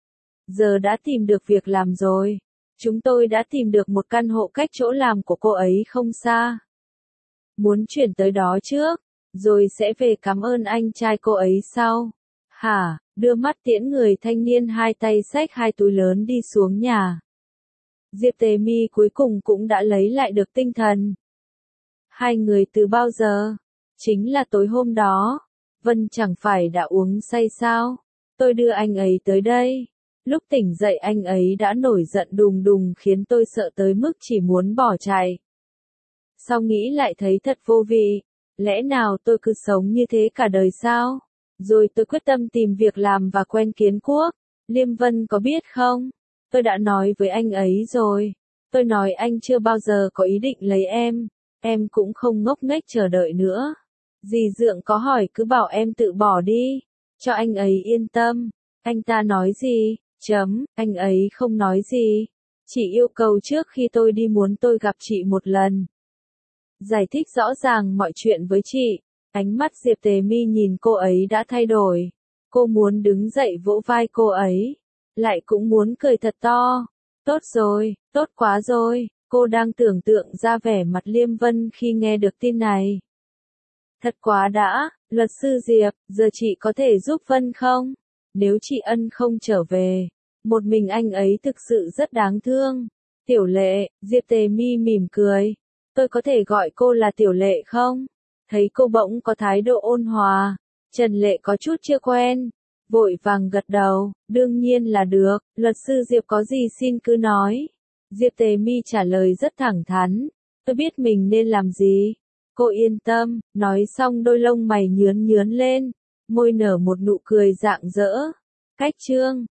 A: Giờ đã tìm được việc làm rồi. Chúng tôi đã tìm được một căn hộ cách chỗ làm của cô ấy không xa. Muốn chuyển tới đó trước, rồi sẽ về cảm ơn anh trai cô ấy sau. Hả, đưa mắt tiễn người thanh niên hai tay xách hai túi lớn đi xuống nhà. Diệp Tề Mi cuối cùng cũng đã lấy lại được tinh thần. Hai người từ bao giờ? Chính là tối hôm đó. Vân chẳng phải đã uống say sao? Tôi đưa anh ấy tới đây. Lúc tỉnh dậy anh ấy đã nổi giận đùng đùng khiến tôi sợ tới mức chỉ muốn bỏ chạy. Sau nghĩ lại thấy thật vô vị. Lẽ nào tôi cứ sống như thế cả đời sao? Rồi tôi quyết tâm tìm việc làm và quen Kiến Quốc. Liêm Vân có biết không? Tôi đã nói với anh ấy rồi. Tôi nói anh chưa bao giờ có ý định lấy em. Em cũng không ngốc nghếch chờ đợi nữa. Dì Dượng có hỏi cứ bảo em tự bỏ đi, cho anh ấy yên tâm. Anh ta nói gì? Chấm, anh ấy không nói gì. Chỉ yêu cầu trước khi tôi đi muốn tôi gặp chị một lần. Giải thích rõ ràng mọi chuyện với chị. Ánh mắt Diệp Tề Mi nhìn cô ấy đã thay đổi. Cô muốn đứng dậy vỗ vai cô ấy. Lại cũng muốn cười thật to. Tốt rồi, tốt quá rồi. Cô đang tưởng tượng ra vẻ mặt Liêm Vân khi nghe được tin này. Thật quá đã, luật sư Diệp, giờ chị có thể giúp Vân không? Nếu chị Ân không trở về, một mình anh ấy thực sự rất đáng thương. Tiểu Lệ, Diệp Tề Mi mỉm cười. Tôi có thể gọi cô là Tiểu Lệ không? Thấy cô bỗng có thái độ ôn hòa, Trần Lệ có chút chưa quen, vội vàng gật đầu, đương nhiên là được, luật sư Diệp có gì xin cứ nói. Diệp Tề Mi trả lời rất thẳng thắn, tôi biết mình nên làm gì. Cô yên tâm, nói xong đôi lông mày nhướn nhướn lên, môi nở một nụ cười rạng rỡ. Cách chương